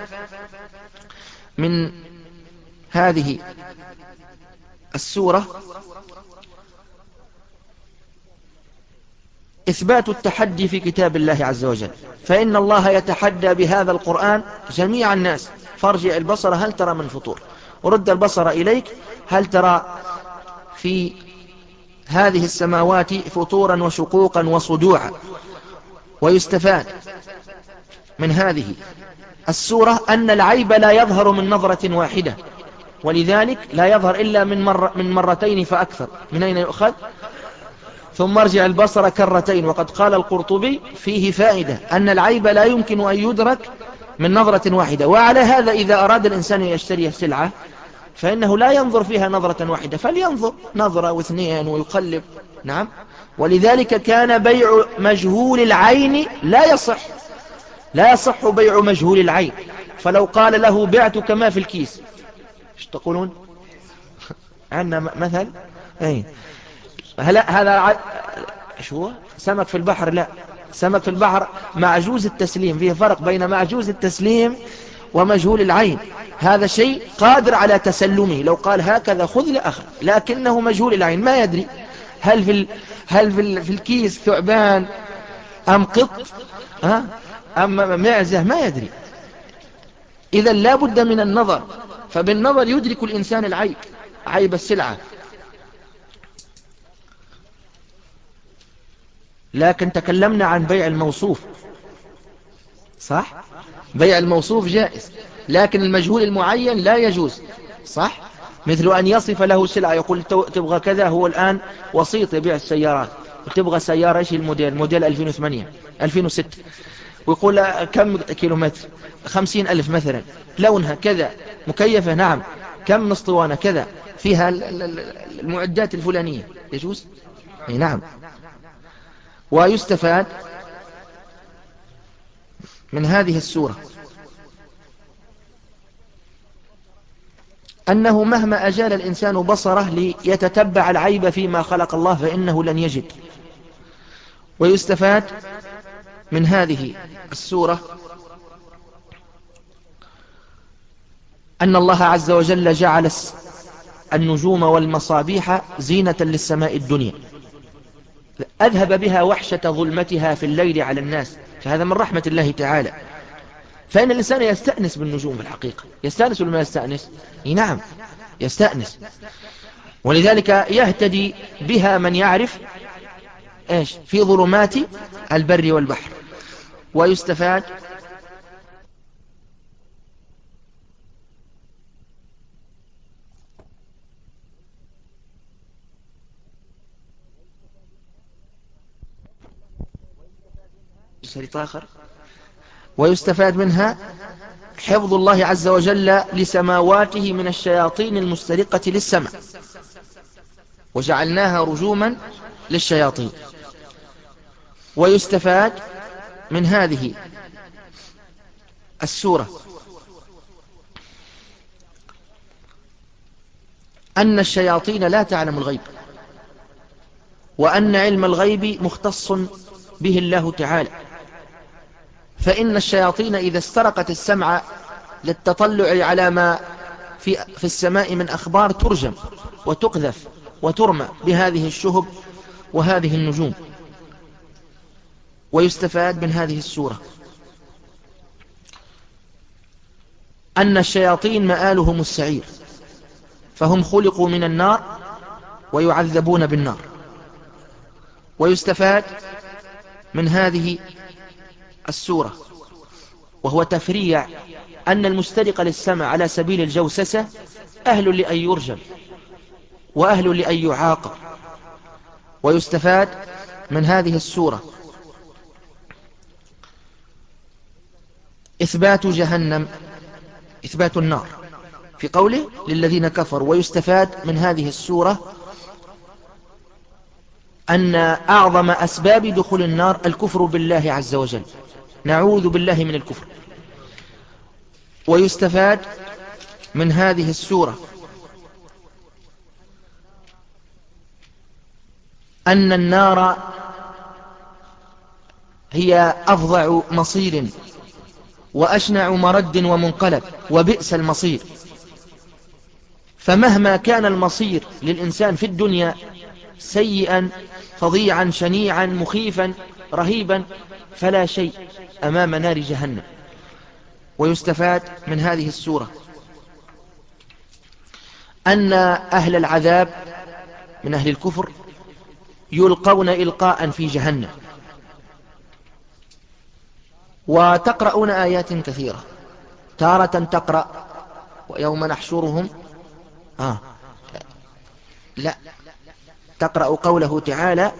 من هذه السورة إثبات التحدي في كتاب الله عز وجل، فإن الله يتحدى بهذا القرآن جميع الناس. فارجع البصر هل ترى من فطور، ورد البصر إليك هل ترى في هذه السماوات فطورا وشقوقا وصدوعا. ويستفاد من هذه السورة أن العيب لا يظهر من نظرة واحدة، ولذلك لا يظهر إلا من, مر من مرتين فأكثر. من أين يؤخذ؟ ثم ارجع البصر كرتين. وقد قال القرطبي فيه فائدة أن العيب لا يمكن أن يدرك من نظرة واحدة. وعلى هذا إذا أراد الإنسان يشتري سلعة فإنه لا ينظر فيها نظرة واحدة، فلينظر نظرة واثنين ويقلب. نعم، ولذلك كان بيع مجهول العين لا يصح، لا يصح بيع مجهول العين. فلو قال له بعتك ما في الكيس، ايش تقولون؟ عندنا مثل اي هلا هذا ع... شو سمك في البحر؟ لا، سمك في البحر معجوز التسليم، فيه فرق بين معجوز التسليم ومجهول العين. هذا شيء قادر على تسلمه، لو قال هكذا خذ لأخذ، لكنه مجهول العين ما يدري هل في ال... هل في, ال... في الكيس ثعبان أم قط ها أم معزة، ما يدري. إذا لا بد من النظر، فبالنظر يدرك الإنسان العيب، عيب السلعة. لكن تكلمنا عن بيع الموصوف، صح؟ بيع الموصوف جائز، لكن المجهول المعين لا يجوز، صح؟ مثل أن يصف له سلعة، يقول تبغى كذا، هو الآن وسيط يبيع السيارات، تبغى سيارة ايش الموديل؟ موديل ألفين وثمانية ألفين وستة، ويقول كم كيلومتر؟ خمسين ألف مثلا، لونها كذا، مكيفة، نعم كم من اسطوانة كذا فيها المعدات الفلانية يجوز؟ نعم. ويستفاد من هذه السورة أنه مهما أجال الإنسان بصره ليتتبع العيب فيما خلق الله فإنه لن يجد. ويستفاد من هذه السورة أن الله عز وجل جعل النجوم والمصابيح زينة للسماء الدنيا، أذهب بها وحشة ظلمتها في الليل على الناس، فهذا من رحمة الله تعالى. فإن الإنسان يستأنس بالنجوم في الحقيقة، يستأنس ولا ما يستأنس؟ نعم يستأنس، ولذلك يهتدي بها من يعرف إيش في ظلمات البر والبحر. ويستفاد آخر ويستفاد منها حفظ الله عز وجل لسماواته من الشياطين المسترقة للسماء، وجعلناها رجوما للشياطين. ويستفاد من هذه السورة أن الشياطين لا تعلم الغيب، وأن علم الغيب مختص به الله تعالى، فإن الشياطين إذا استرقت السمع للتطلع على ما في, في السماء من أخبار ترجم وتقذف وترمى بهذه الشهب وهذه النجوم. ويستفاد من هذه السورة أن الشياطين مآلهم السعير، فهم خلقوا من النار ويعذبون بالنار. ويستفاد من هذه السورة وهو تفريع أن المسترق للسمع على سبيل الجوسسة أهل لأن يرجم وأهل لأن يعاقب. ويستفاد من هذه السورة إثبات جهنم، إثبات النار في قوله للذين كفروا. ويستفاد من هذه السورة أن أعظم أسباب دخول النار الكفر بالله عز وجل، نعوذ بالله من الكفر. ويستفاد من هذه السورة أن النار هي أفظع مصير وأشنع مرد ومنقلب وبئس المصير، فمهما كان المصير للإنسان في الدنيا سيئا فظيعا شنيعا مخيفا رهيبا فلا شيء أمام نار جهنم. ويستفاد من هذه السورة أن أهل العذاب من أهل الكفر يلقون إلقاء في جهنم. وتقرؤون آيات كثيرة، تارة تقرأ ويوم نحشرهم آه لا تقرأ قوله تعالى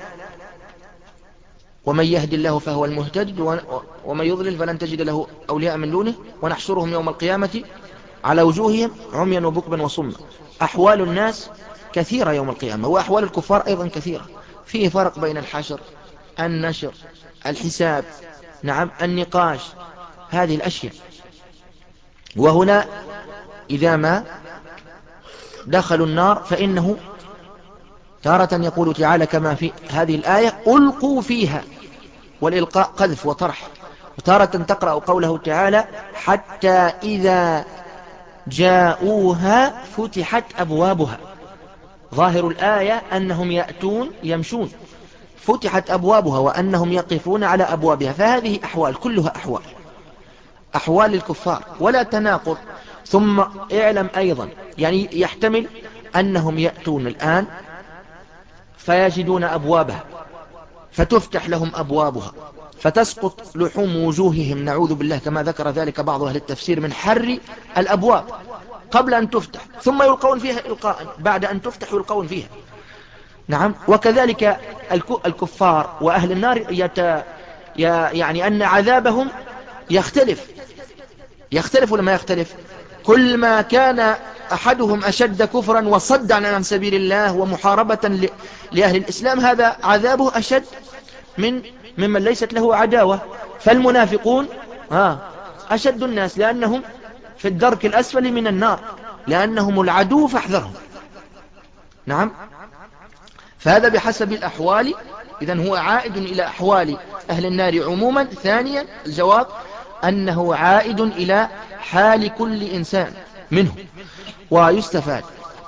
ومن يهدي الله فهو المهتد ومن يضلل فلن تجد له أولياء من دونه ونحشرهم يوم القيامة على وجوههم عميا وبكما وصما. أحوال الناس كثيرة يوم القيامة، وأحوال الكفار أيضا كثيرة، فيه فرق بين الحشر النشر الحساب نعم النقاش هذه الأشياء. وهنا إذا ما دخلوا النار فإنه تارة يقول تعالى كما في هذه الآية ألقوا فيها، والإلقاء قذف وطرح. وتارة تقرأ قوله تعالى حتى إذا جاءوها فتحت أبوابها، ظاهر الآية أنهم يأتون يمشون، فتحت أبوابها وأنهم يقفون على أبوابها. فهذه أحوال كلها أحوال أحوال الكفار ولا تناقض. ثم اعلم أيضا يعني يحتمل أنهم يأتون الآن فيجدون أبوابها فتفتح لهم أبوابها فتسقط لحوم وجوههم نعوذ بالله، كما ذكر ذلك بعض أهل التفسير من حر الأبواب قبل أن تفتح، ثم يلقون فيها إلقاء بعد أن تفتح يلقون فيها. نعم. وكذلك الكفار وأهل النار يت... يعني أن عذابهم يختلف يختلف ولا ما يختلف؟ كل ما كان أحدهم أشد كفرا وصدا عن سبيل الله ومحاربة لأهل الإسلام، هذا عذابه أشد من ممن ليست له عداوة. فالمنافقون ها أشد الناس لأنهم في الدرك الأسفل من النار، لأنهم العدو فاحذرهم. نعم، فهذا بحسب الأحوال، إذن هو عائد إلى أحوال أهل النار عموما. ثانيا الجواب أنه عائد إلى حال كل إنسان منهم. ويستفاد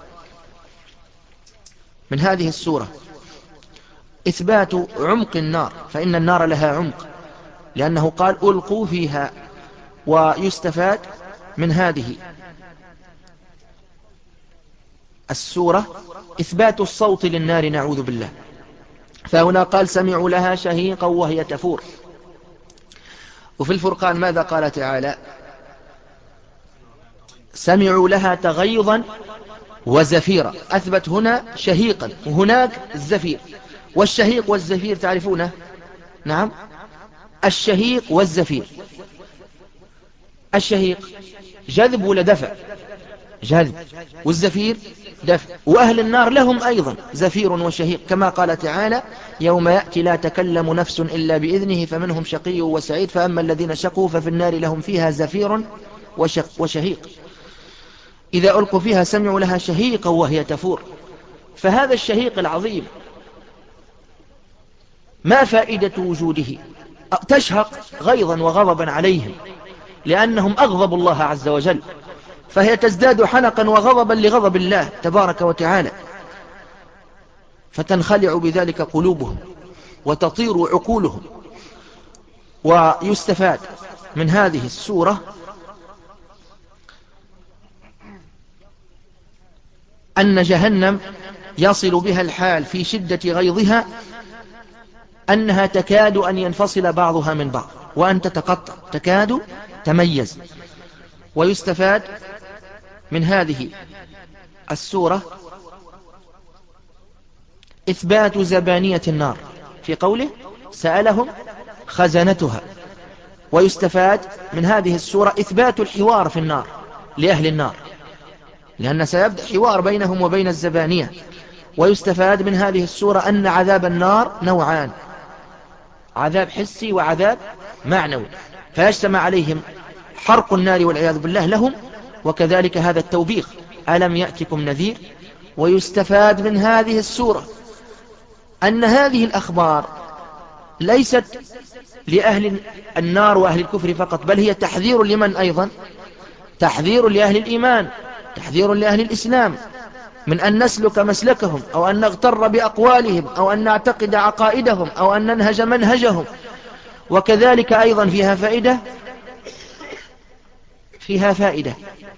من هذه السورة إثبات عمق النار، فإن النار لها عمق لأنه قال ألقوا فيها. ويستفاد من هذه السورة إثبات الصوت للنار، نعوذ بالله. فهنا قال سمعوا لها شهيقا وهي تفور. وفي الفرقان ماذا قال تعالى؟ سمعوا لها تغيظا وزفيرا. أثبت هنا شهيقا وهناك الزفير. والشهيق والزفير تعرفونه؟ نعم، الشهيق والزفير، الشهيق جذب ولا دفع؟ جذب. والزفير دفع. وأهل النار لهم أيضا زفير وشهيق، كما قال تعالى يوم يأتي لا تكلم نفس إلا بإذنه فمنهم شقي وسعيد فأما الذين شقوا ففي النار لهم فيها زفير وشهيق. إذا ألقوا فيها سمعوا لها شهيقا وهي تفور. فهذا الشهيق العظيم ما فائدة وجوده؟ تشهق غيظا وغضبا عليهم لأنهم أغضبوا الله عز وجل، فهي تزداد حنقا وغضبا لغضب الله تبارك وتعالى، فتنخلع بذلك قلوبهم وتطير عقولهم. ويستفاد من هذه السورة أن جهنم يصل بها الحال في شدة غيظها أنها تكاد أن ينفصل بعضها من بعض وأن تتقطع، تكاد تميز. ويستفاد من هذه السورة إثبات زبانية النار في قوله سألهم خزنتها. ويستفاد من هذه السورة إثبات الحوار في النار لأهل النار، لأن سيبدأ حوار بينهم وبين الزبانية. ويستفاد من هذه السورة أن عذاب النار نوعان، عذاب حسي وعذاب معنوي، فيجتمع عليهم حرق النار والعياذ بالله لهم، وكذلك هذا التوبيخ ألم يأتكم نذير. ويستفاد من هذه السورة أن هذه الأخبار ليست لأهل النار وأهل الكفر فقط، بل هي تحذير لمن أيضا؟ تحذير لأهل الإيمان، تحذير لأهل الإسلام من أن نسلك مسلكهم أو أن نغتر بأقوالهم أو أن نعتقد عقائدهم أو أن ننهج منهجهم. وكذلك أيضا فيها فائدة فيها فائدة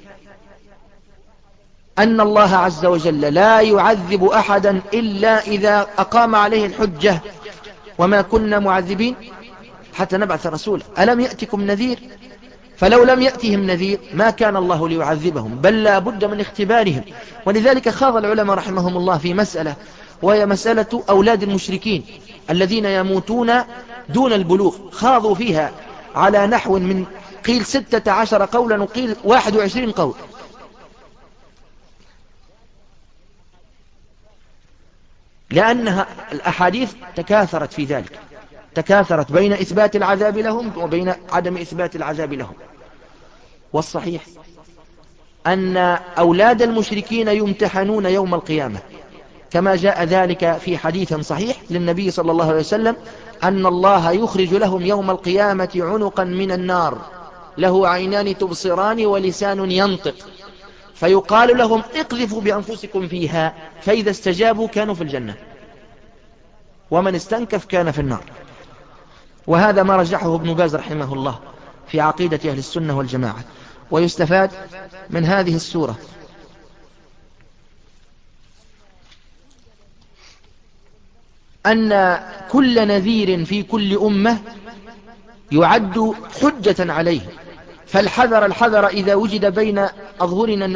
أن الله عز وجل لا يعذب أحدا إلا إذا أقام عليه الحجة، وما كنا معذبين حتى نبعث رسولا. ألم يأتكم نذير؟ فلو لم يأتهم نذير ما كان الله ليعذبهم، بل لا بد من اختبارهم. ولذلك خاض العلماء رحمهم الله في مسألة، وهي مسألة أولاد المشركين الذين يموتون دون البلوغ. خاضوا فيها على نحو من قيل ستة عشر قولا وقيل واحد وعشرين قول، لأنها الأحاديث تكاثرت في ذلك، تكاثرت بين إثبات العذاب لهم وبين عدم إثبات العذاب لهم. والصحيح أن أولاد المشركين يمتحنون يوم القيامة، كما جاء ذلك في حديث صحيح للنبي صلى الله عليه وسلم أن الله يخرج لهم يوم القيامة عنقا من النار له عينان تبصران ولسان ينطق، فيقال لهم اقذفوا بأنفسكم فيها، فإذا استجابوا كانوا في الجنة ومن استنكف كان في النار. وهذا ما رجحه ابن باز رحمه الله في عقيدة أهل السنة والجماعة. ويستفاد من هذه السورة أن كل نذير في كل أمة يعد حجة عليه، فالحذر الحذر إذا وجد بين أظهرنا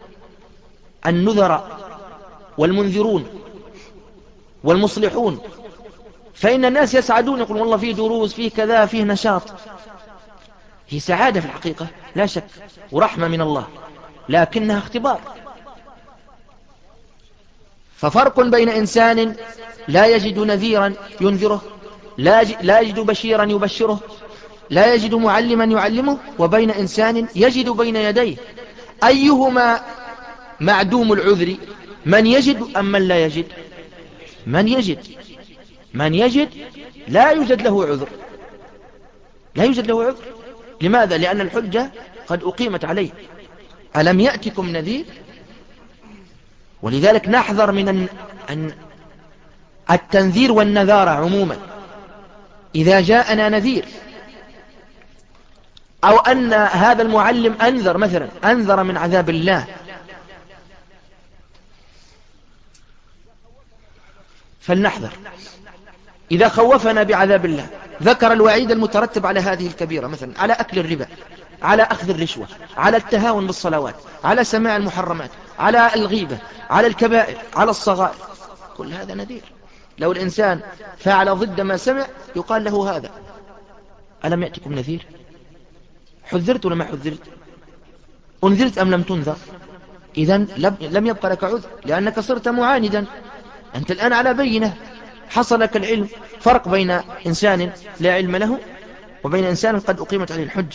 النذر والمنذرون والمصلحون، فإن الناس يسعدون، يقول والله فيه دروس فيه كذا فيه نشاط، هي سعادة في الحقيقة لا شك ورحمة من الله. لكنها اختبار. ففرق بين إنسان لا يجد نذيرا ينذره، لا يجد بشيرا يبشره، لا يجد معلما يعلمه، وبين إنسان يجد بين يديه. أيهما معدوم العذر، من يجد أم من لا يجد؟ من يجد. من يجد لا يوجد له عذر، لا يوجد له عذر. لماذا؟ لأن الحجة قد أقيمت عليه. ألم يأتكم نذير؟ ولذلك نحذر من التنذير والنذارة عموما. إذا جاءنا نذير أو أن هذا المعلم أنذر مثلا، أنذر من عذاب الله، فلنحذر. إذا خوفنا بعذاب الله، ذكر الوعيد المترتب على هذه الكبيرة، مثلا على أكل الربا، على أخذ الرشوة، على التهاون بالصلوات، على سماع المحرمات، على الغيبة، على الكبائر، على الصغائر، كل هذا نذير. لو الإنسان فعل ضد ما سمع يقال له هذا. ألم يأتكم نذير؟ حذرت ولا ما حذرت؟ أنذرت أم لم تنذر؟ إذن لم يبقى لك عذر، لأنك صرت معاندا. أنت الآن على بينة، حصل لك العلم. فرق بين إنسان لا علم له وبين إنسان قد أقيمت عليه الحجة.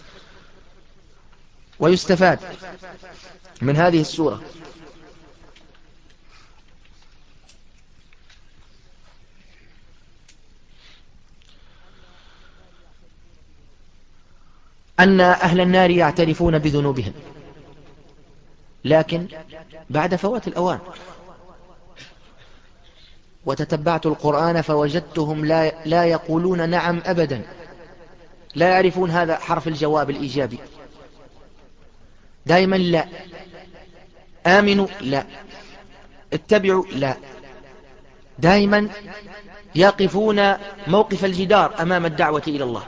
ويستفاد من هذه السورة أن أهل النار يعترفون بذنوبهم، لكن بعد فوات الأوان. وتتبعت القرآن فوجدتهم لا, لا يقولون نعم أبدا، لا يعرفون هذا حرف الجواب الإيجابي. دائما لا. آمنوا لا، اتبعوا لا. دائما يقفون موقف الجدار أمام الدعوة إلى الله.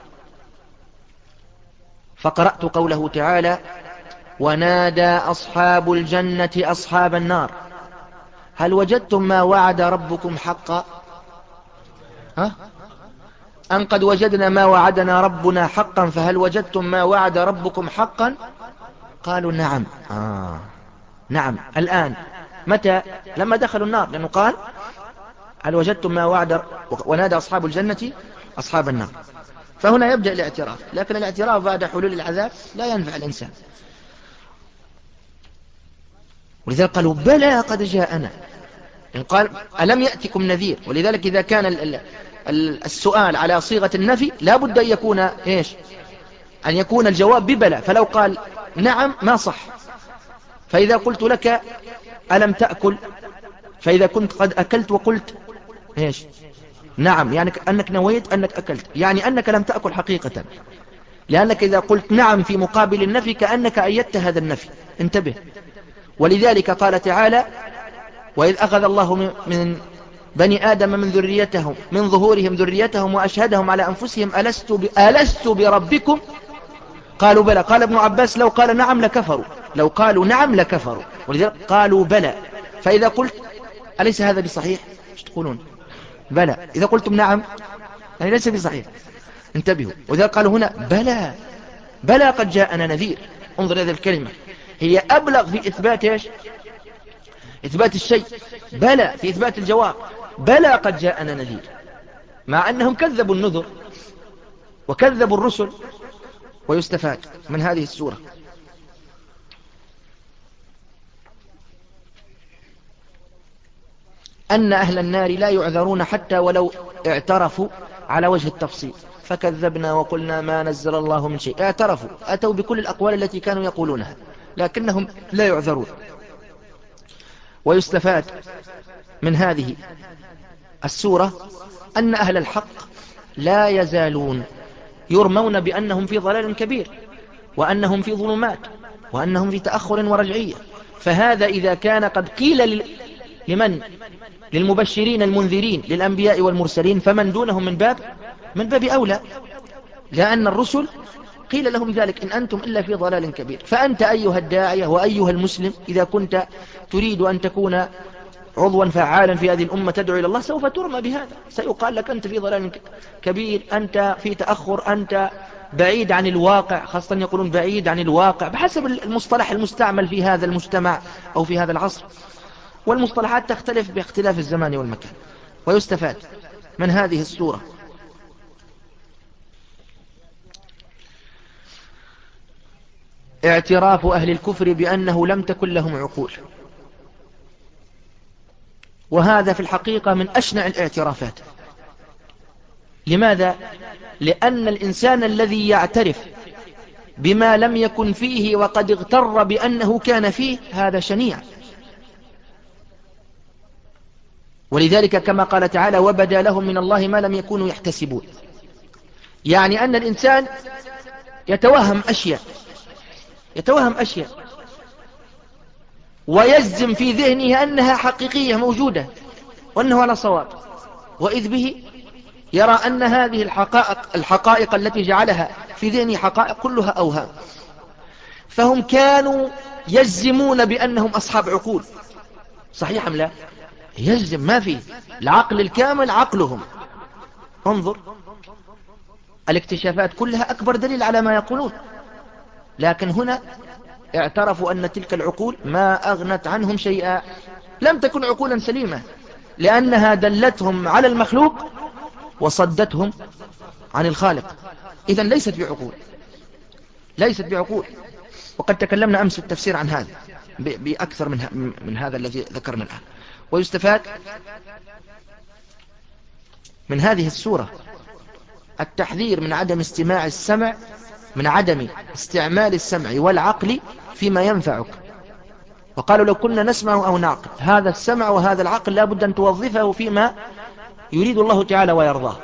فقرأت قوله تعالى: ونادى أصحاب الجنة أصحاب النار هل وجدتم ما وعد ربكم حقا؟ ها؟ أن قد وجدنا ما وعدنا ربنا حقا فهل وجدتم ما وعد ربكم حقا؟ قالوا نعم. آه. نعم الآن. متى؟ لما دخلوا النار، لأنه قال هل وجدتم ما وعد، ونادى أصحاب الجنة أصحاب النار. فهنا يبدأ الاعتراف، لكن الاعتراف بعد حلول العذاب لا ينفع الإنسان. ولذلك قالوا بلى قد جاءنا. قال ألم يأتكم نذير. ولذلك إذا كان السؤال على صيغة النفي لا بد أن يكون إيش؟ أن يكون الجواب ببلى. فلو قال نعم ما صح. فإذا قلت لك ألم تأكل، فإذا كنت قد أكلت وقلت إيش؟ نعم، يعني أنك نويت أنك أكلت، يعني أنك لم تأكل حقيقة. لأنك إذا قلت نعم في مقابل النفي كأنك أيدت هذا النفي. انتبه. ولذلك قال تعالى: وإذ أخذ الله من بني آدم من ذريتهم من ظهورهم ذريتهم وأشهدهم على أنفسهم ألست, ب... ألست بربكم قالوا بلى. قال ابن عباس: لو قال نعم لكفروا، لو قالوا نعم لكفروا. ولذلك قالوا بلى. فإذا قلت أليس هذا بصحيح؟ ايش تقولون؟ بلى. إذا قلتم نعم يعني ليس بصحيح. انتبهوا. وذلك قالوا هنا بلى، بلى قد جاءنا نذير. انظر هذه الكلمة، هي أبلغ في إثبات إيش؟ إثبات الشيء. بلى في إثبات الجواب. بلى قد جاءنا نذير، مع أنهم كذبوا النذر وكذبوا الرسل. ويستفاد من هذه السورة أن أهل النار لا يعذرون حتى ولو اعترفوا على وجه التفصيل. فكذبنا وقلنا ما نزل الله من شيء. اعترفوا، أتوا بكل الأقوال التي كانوا يقولونها، لكنهم لا يعذرون. ويستفاد من هذه السورة أن أهل الحق لا يزالون يرمون بأنهم في ضلال كبير، وأنهم في ظلمات، وأنهم في تأخر ورجعية. فهذا إذا كان قد قيل لمن؟ للمبشرين المنذرين للأنبياء والمرسلين، فمن دونهم من باب من باب أولى، لأن الرسل قيل لهم ذلك: إن أنتم إلا في ضلال كبير. فأنت أيها الداعية وأيها المسلم إذا كنت تريد أن تكون عضوا فعالا في هذه الأمة تدعو إلى الله سوف ترمى بهذا، سيقال لك أنت في ضلال كبير، أنت في تأخر، أنت بعيد عن الواقع، خاصة يقولون بعيد عن الواقع بحسب المصطلح المستعمل في هذا المجتمع أو في هذا العصر، والمصطلحات تختلف باختلاف الزمان والمكان. ويستفاد من هذه السورة اعتراف أهل الكفر بأنه لم تكن لهم عقول، وهذا في الحقيقة من أشنع الاعترافات. لماذا؟ لأن الإنسان الذي يعترف بما لم يكن فيه وقد اغتر بأنه كان فيه هذا شنيع. ولذلك كما قال تعالى وبدا لهم من الله ما لم يكونوا يحتسبون، يعني أن الإنسان يتوهم أشياء يتوهم أشياء ويجزم في ذهنه أنها حقيقية موجودة وأنه على صواب، وإذ به يرى أن هذه الحقائق, الحقائق التي جعلها في ذهنه حقائق كلها أوهام. فهم كانوا يجزمون بأنهم أصحاب عقول، صحيح أم لا؟ يجزم، ما فيه العقل الكامل عقلهم. انظر الاكتشافات كلها أكبر دليل على ما يقولون، لكن هنا اعترفوا أن تلك العقول ما أغنت عنهم شيئا، لم تكن عقولا سليمة، لأنها دلتهم على المخلوق وصدتهم عن الخالق. إذن ليست بعقول ليست بعقول وقد تكلمنا أمس التفسير عن هذا بأكثر من, من هذا الذي ذكرنا الآن. ويستفاد من هذه السورة التحذير من عدم استماع السمع من عدم استعمال السمع والعقل فيما ينفعك. وقالوا لو كنا نسمع أو نعقل، هذا السمع وهذا العقل لا بد أن توظفه فيما يريد الله تعالى ويرضاه.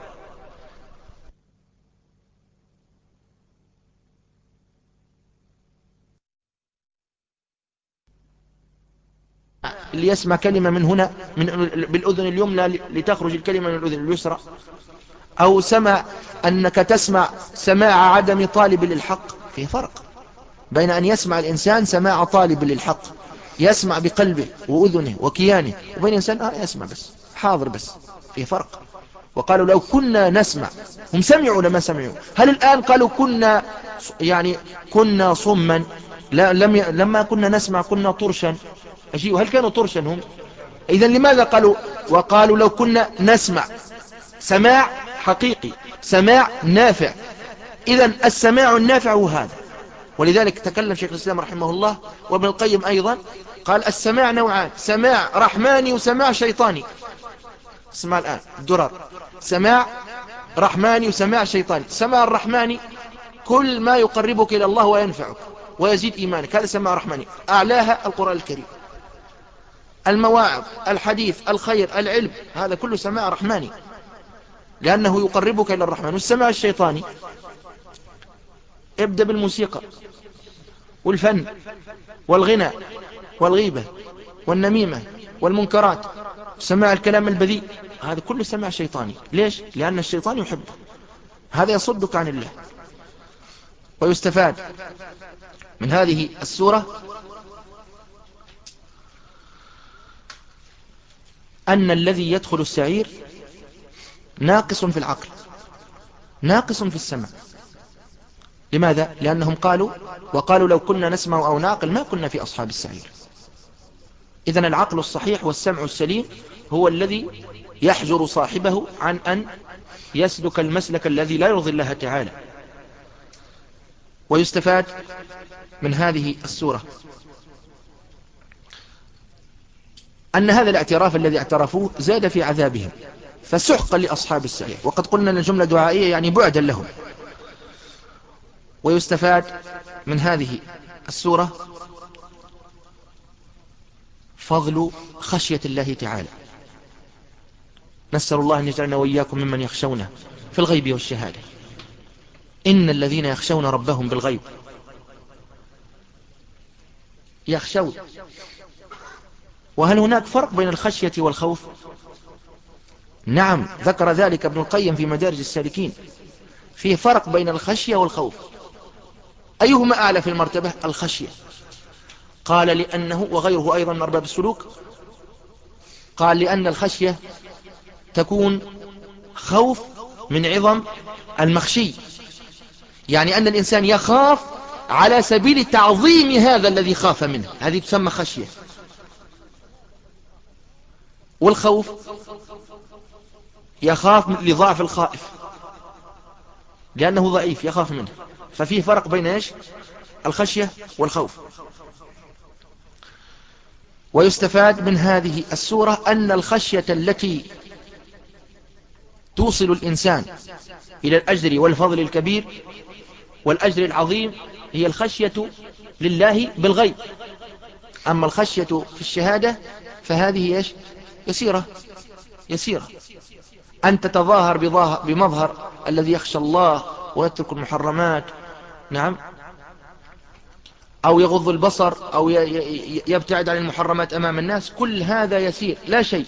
اللي يسمع كلمة من هنا من بالأذن اليمنى لتخرج الكلمة من الأذن اليسرى، أو سمع أنك تسمع سماع عدم طالب للحق. في فرق بين أن يسمع الإنسان سماع طالب للحق يسمع بقلبه وأذنه وكيانه، وبين إنسان آه يسمع بس حاضر بس، في فرق. وقالوا لو كنا نسمع، هم سمعوا لما سمعوا. هل الآن قالوا كنا يعني كنا صما؟ لا، لم ي... لما كنا نسمع كنا طرشا. هل كانوا طرشا هم؟ إذن لماذا قالوا وقالوا لو كنا نسمع؟ سماع حقيقي، سماع نافع. إذن السماع النافع هو هذا. ولذلك تكلم شيخ الإسلام رحمه الله وابن القيم أيضا، قال السماع نوعان، سماع رحماني وسماع شيطاني. اسمع الآن الدرر، سماع رحماني وسماع شيطاني. سماع الرحماني كل ما يقربك إلى الله وينفعك ويزيد إيمانك، هذا سماع رحماني، أعلاها القرآن الكريم، المواعظ، الحديث، الخير، العلم، هذا كله سماع رحماني لأنه يقربك إلى الرحمن. والسماع الشيطاني ابدأ بالموسيقى والفن والغنى والغيبة والنميمة والمنكرات، سماع الكلام البذيء، هذا كله سماع شيطاني. ليش؟ لأن الشيطان يحبه، هذا يصدك عن الله. ويستفاد من هذه السورة أن الذي يدخل السعير ناقص في العقل ناقص في السمع. لماذا؟ لأنهم قالوا وقالوا لو كنا نسمع أو نعقل ما كنا في أصحاب السعير. إذن العقل الصحيح والسمع السليم هو الذي يحجر صاحبه عن أن يسلك المسلك الذي لا يرضي الله تعالى. ويستفاد من هذه السورة أن هذا الاعتراف الذي اعترفوه زاد في عذابهم، فسحقا لأصحاب السعير. وقد قلنا أن الجملة دعائية يعني بعدا لهم. ويستفاد من هذه السورة فضل خشية الله تعالى. نسأل الله أن يجعلنا وإياكم ممن يخشونه في الغيب والشهادة. إن الذين يخشون ربهم بالغيب يخشون. وهل هناك فرق بين الخشية والخوف؟ نعم، ذكر ذلك ابن القيم في مدارج السالكين، فيه فرق بين الخشية والخوف. أيهما أعلى في المرتبة؟ الخشية. قال لأنه وغيره أيضا من أرباب السلوك قال لأن الخشية تكون خوف من عظم المخشي، يعني أن الإنسان يخاف على سبيل تعظيم هذا الذي خاف منه، هذه تسمى خشية. والخوف يخاف لضعف الخائف لأنه ضعيف يخاف منه، ففيه فرق بين إيش؟ الخشية والخوف. ويستفاد من هذه السورة أن الخشية التي توصل الإنسان إلى الأجر والفضل الكبير والأجر العظيم هي الخشية لله بالغيب. أما الخشية في الشهادة فهذه إيش؟ يسيرة يسيرة. أن تتظاهر بمظهر الذي يخشى الله ويترك المحرمات، نعم، أو يغض البصر أو يبتعد عن المحرمات أمام الناس، كل هذا يسير لا شيء.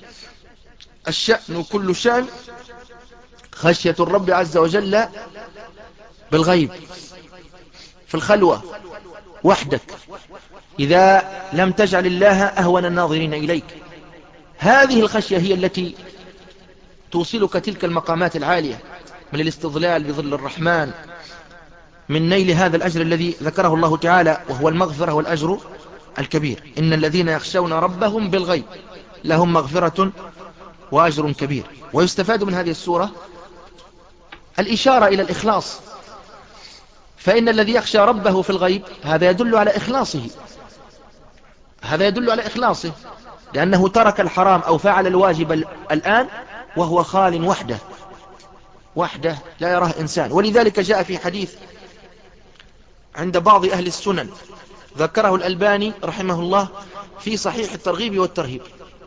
الشأن كل شأن خشية الرب عز وجل بالغيب في الخلوة وحدك، إذا لم تجعل الله أهون الناظرين إليك. هذه الخشية هي التي توصلك تلك المقامات العالية من الاستظلال بظل الرحمن، من نيل هذا الأجر الذي ذكره الله تعالى وهو المغفرة والأجر الكبير. إن الذين يخشون ربهم بالغيب لهم مغفرة وأجر كبير. ويستفاد من هذه السورة الإشارة إلى الإخلاص، فإن الذي يخشى ربه في الغيب هذا يدل على إخلاصه، هذا يدل على إخلاصه، لأنه ترك الحرام أو فعل الواجب الآن وهو خال وحده وحده لا يراه إنسان. ولذلك جاء في حديث عند بعض أهل السنن ذكره الألباني رحمه الله في صحيح الترغيب والترهيب،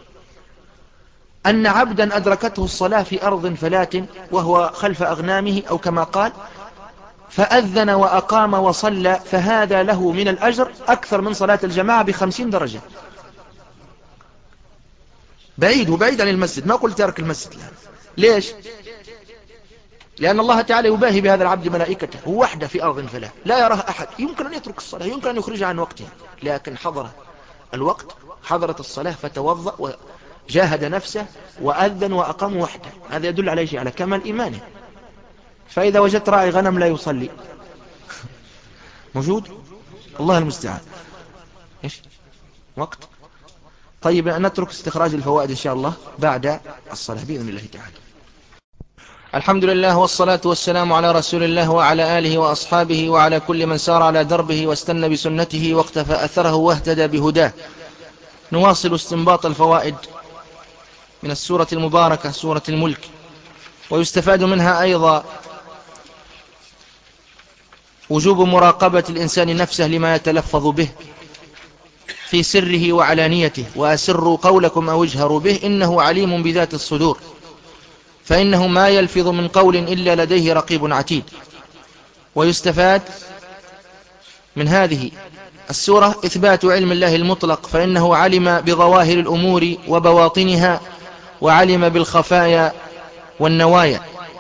أن عبدا أدركته الصلاة في أرض فلات وهو خلف أغنامه أو كما قال، فأذن وأقام وصلى، فهذا له من الأجر أكثر من صلاة الجماعة بخمسين درجة. بعيد وبعيد عن المسجد، ما قلت ترك المسجد لا. ليش؟ لأن الله تعالى يباهي بهذا العبد ملائكته، هو وحده في أرض فلا لا يراه أحد، يمكن أن يترك الصلاة، يمكن أن يخرجها عن وقتها، لكن حضر الوقت، حضرت الصلاة فتوضأ وجاهد نفسه وأذن وأقام وحده. هذا يدل على شيء، على كمال إيمانه. فإذا وجدت راعي غنم لا يصلي موجود، الله المستعان. إيش وقت؟ طيب نترك استخراج الفوائد إن شاء الله بعد الصلاة بإذن الله تعالى. الحمد لله والصلاة والسلام على رسول الله وعلى آله وأصحابه وعلى كل من سار على دربه واستنى بسنته واقتفى أثره واهتدى بهداه. نواصل استنباط الفوائد من السورة المباركة سورة الملك. ويستفاد منها أيضا وجوب مراقبة الإنسان نفسه لما يتلفظ به في سره وعلانيته، وأسروا قولكم أو اجهروا به إنه عليم بذات الصدور، فإنه ما يلفظ من قول إلا لديه رقيب عتيد. ويستفاد من هذه السورة إثبات علم الله المطلق، فإنه علم بظواهر الأمور وبواطنها وعلم بالخفايا والنوايا.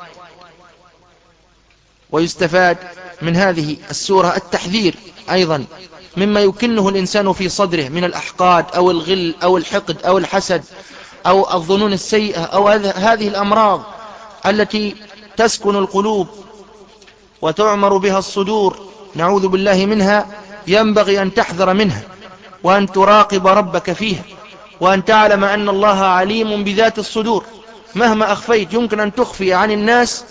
ويستفاد من هذه السورة التحذير أيضا مما يكنه الإنسان في صدره من الأحقاد أو الغل أو الحقد أو الحسد أو الظنون السيئة أو هذه الأمراض التي تسكن القلوب وتعمر بها الصدور، نعوذ بالله منها. ينبغي أن تحذر منها وأن تراقب ربك فيها، وأن تعلم أن الله عليم بذات الصدور. مهما أخفيت يمكن أن تخفي عن الناس،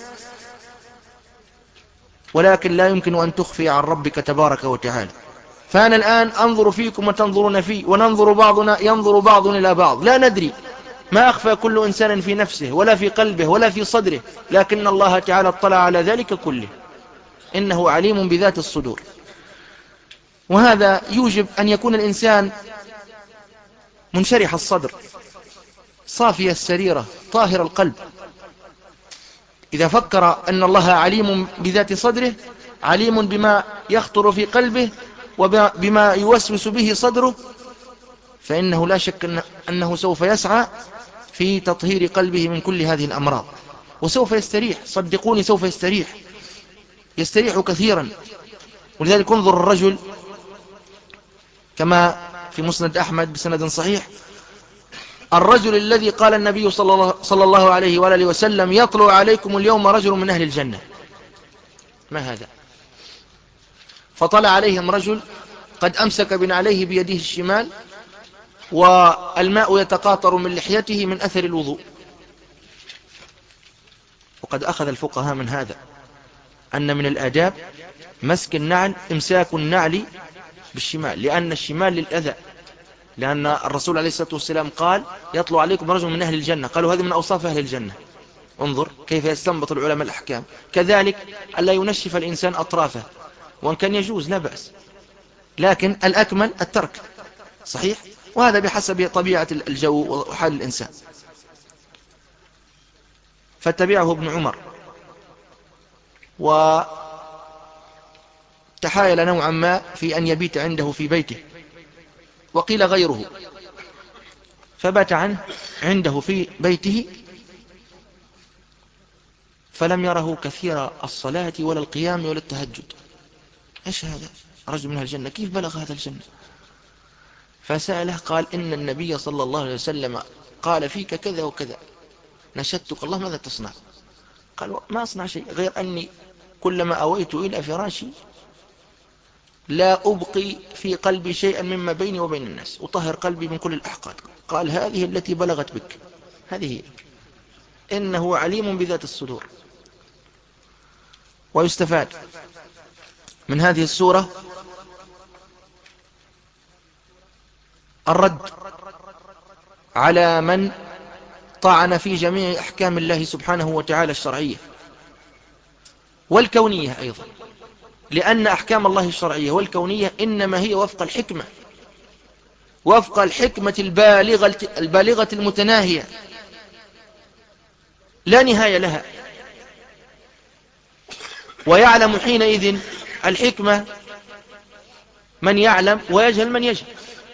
ولكن لا يمكن أن تخفي عن ربك تبارك وتعالى. فأنا الآن أنظر فيكم وتنظرون في، وننظر بعضنا ينظر بعضنا إلى بعض، لا ندري ما أخفى كل إنسان في نفسه ولا في قلبه ولا في صدره، لكن الله تعالى اطلع على ذلك كله، إنه عليم بذات الصدور. وهذا يوجب أن يكون الإنسان منشرح الصدر صافي السريرة طاهر القلب. إذا فكر أن الله عليم بذات صدره، عليم بما يخطر في قلبه وبما يوسوس به صدره، فإنه لا شك أنه سوف يسعى في تطهير قلبه من كل هذه الأمراض، وسوف يستريح، صدقوني سوف يستريح يستريح كثيرا. ولذلك انظر الرجل كما في مسند أحمد بسند صحيح، الرجل الذي قال النبي صلى الله, صلى الله عليه وآله وسلم يطلع عليكم اليوم رجل من أهل الجنة. ما هذا؟ فطلع عليهم رجل قد أمسك بنعليه بيده الشمال والماء يتقاطر من لحيته من أثر الوضوء. وقد أخذ الفقهاء من هذا أن من الآداب مسك النعل إمساك النعل بالشمال، لأن الشمال للأذى، لأن الرسول عليه الصلاة والسلام قال يطلع عليكم رجل من أهل الجنة، قالوا هذه من أوصاف أهل الجنة. انظر كيف يستنبط العلماء الأحكام. كذلك ألا ينشف الإنسان أطرافه، وأن كان يجوز لا بأس، لكن الأكمل الترك، صحيح، وهذا بحسب طبيعة الجو وحال الإنسان. فتبعه ابن عمر وتحايل نوعا ما في أن يبيت عنده في بيته، وقيل غيره، فبات عنه عنده في بيته، فلم يره كثير الصلاة ولا القيام ولا التهجد. ايش هذا؟ رجل من الجنة، كيف بلغ هذا الجنة؟ فسأله قال إن النبي صلى الله عليه وسلم قال فيك كذا وكذا، نشدتك الله ماذا تصنع؟ قال ما أصنع شيء غير أني كلما أويت إلى فراشي لا أبقي في قلبي شيئا مما بيني وبين الناس، أطهر قلبي من كل الأحقاد. قال هذه التي بلغت بك، هذه هي. إنه عليم بذات الصدور. ويستفاد من هذه السورة الرد على من طعن في جميع أحكام الله سبحانه وتعالى الشرعية والكونية أيضا، لأن أحكام الله الشرعية والكونية إنما هي وفق الحكمة، وفق الحكمة البالغة البالغة المتناهية لا نهاية لها. ويعلم حينئذ الحكمة من يعلم ويجهل من يجهل.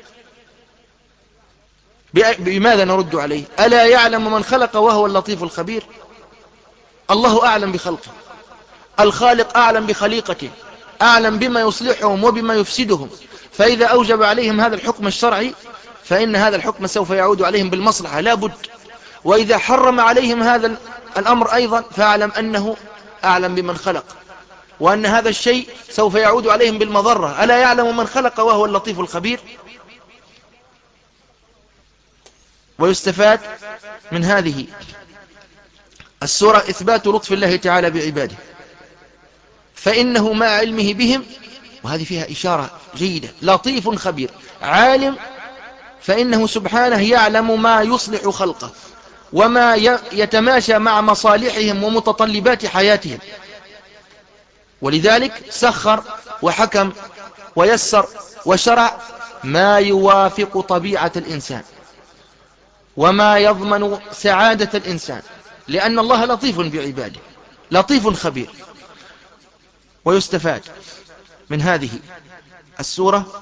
بماذا نرد عليه؟ ألا يعلم من خلق وهو اللطيف الخبير؟ الله أعلم بخلقه، الخالق أعلم بخليقته، أعلم بما يصلحهم وبما يفسدهم، فإذا أوجب عليهم هذا الحكم الشرعي فإن هذا الحكم سوف يعود عليهم بالمصلحة لا بد، وإذا حرم عليهم هذا الأمر أيضا فأعلم أنه أعلم بمن خلق، وأن هذا الشيء سوف يعود عليهم بالمضرة. ألا يعلم من خلق وهو اللطيف الخبير؟ ويستفاد من هذه السورة إثبات لطف الله تعالى بعباده، فإنه مع علمه بهم، وهذه فيها إشارة جيدة، لطيف خبير. عالم فإنه سبحانه يعلم ما يصلح خلقه وما يتماشى مع مصالحهم ومتطلبات حياتهم، ولذلك سخر وحكم ويسر وشرع ما يوافق طبيعة الإنسان وما يضمن سعادة الإنسان، لأن الله لطيف بعباده، لطيف خبير. ويستفاد من هذه السورة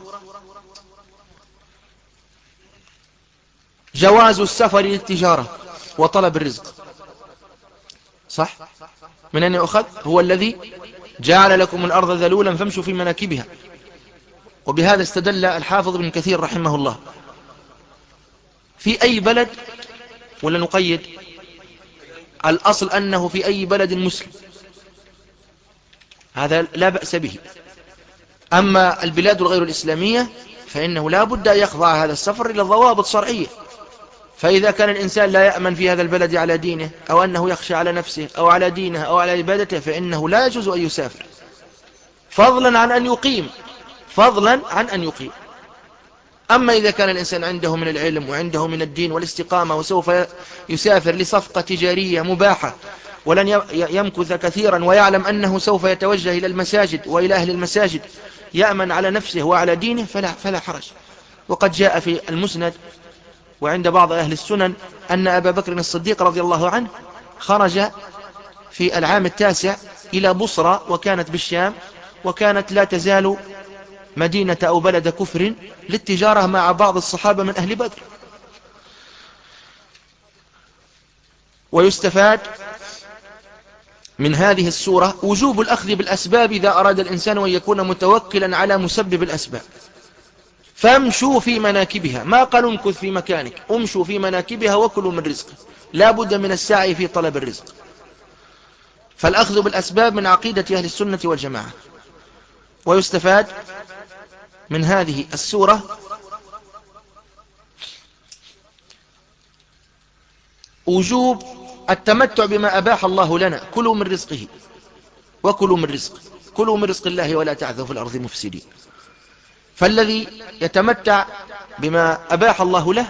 جواز السفر للتجارة وطلب الرزق. صح؟ من أين يؤخذ؟ هو الذي جعل لكم الأرض ذلولا فامشوا في مناكبها. وبهذا استدل الحافظ ابن كثير رحمه الله. في أي بلد، ولا نقيد؟ الأصل أنه في أي بلد مسلم، هذا لا بأس به. أما البلاد الغير الإسلامية فإنه لا بد أن يخضع هذا السفر إلى ضوابط شرعية. فإذا كان الإنسان لا يأمن في هذا البلد على دينه، أو أنه يخشى على نفسه أو على دينه أو على عبادته، فإنه لا يجوز أن يسافر، فضلا عن أن يقيم، فضلا عن أن يقيم. أما إذا كان الإنسان عنده من العلم وعنده من الدين والاستقامة وسوف يسافر لصفقة تجارية مباحة ولن يمكث كثيرا، ويعلم أنه سوف يتوجه إلى المساجد وإلى أهل المساجد، يأمن على نفسه وعلى دينه، فلا, فلا حرج. وقد جاء في المسند وعند بعض أهل السنن أن أبا بكر الصديق رضي الله عنه خرج في العام التاسع إلى بصرى، وكانت بالشام، وكانت لا تزال مدينة أو بلد كفر، للتجارة مع بعض الصحابة من أهل بدر. ويستفاد من هذه السورة وجوب الأخذ بالأسباب إذا أراد الإنسان أن يكون متوكلا على مسبب الأسباب. فامشوا في مناكبها، ما قال امكث في مكانك، امشوا في مناكبها وكلوا من رزقه. لا بد من السعي في طلب الرزق. فالأخذ بالأسباب من عقيدة أهل السنة والجماعة. ويستفاد من هذه السورة وجوب التمتع بما أباح الله لنا. كلوا من رزقه وكلوا من رزقه، كلوا من رزق الله ولا تعثوا في الأرض مفسدين. فالذي يتمتع بما أباح الله له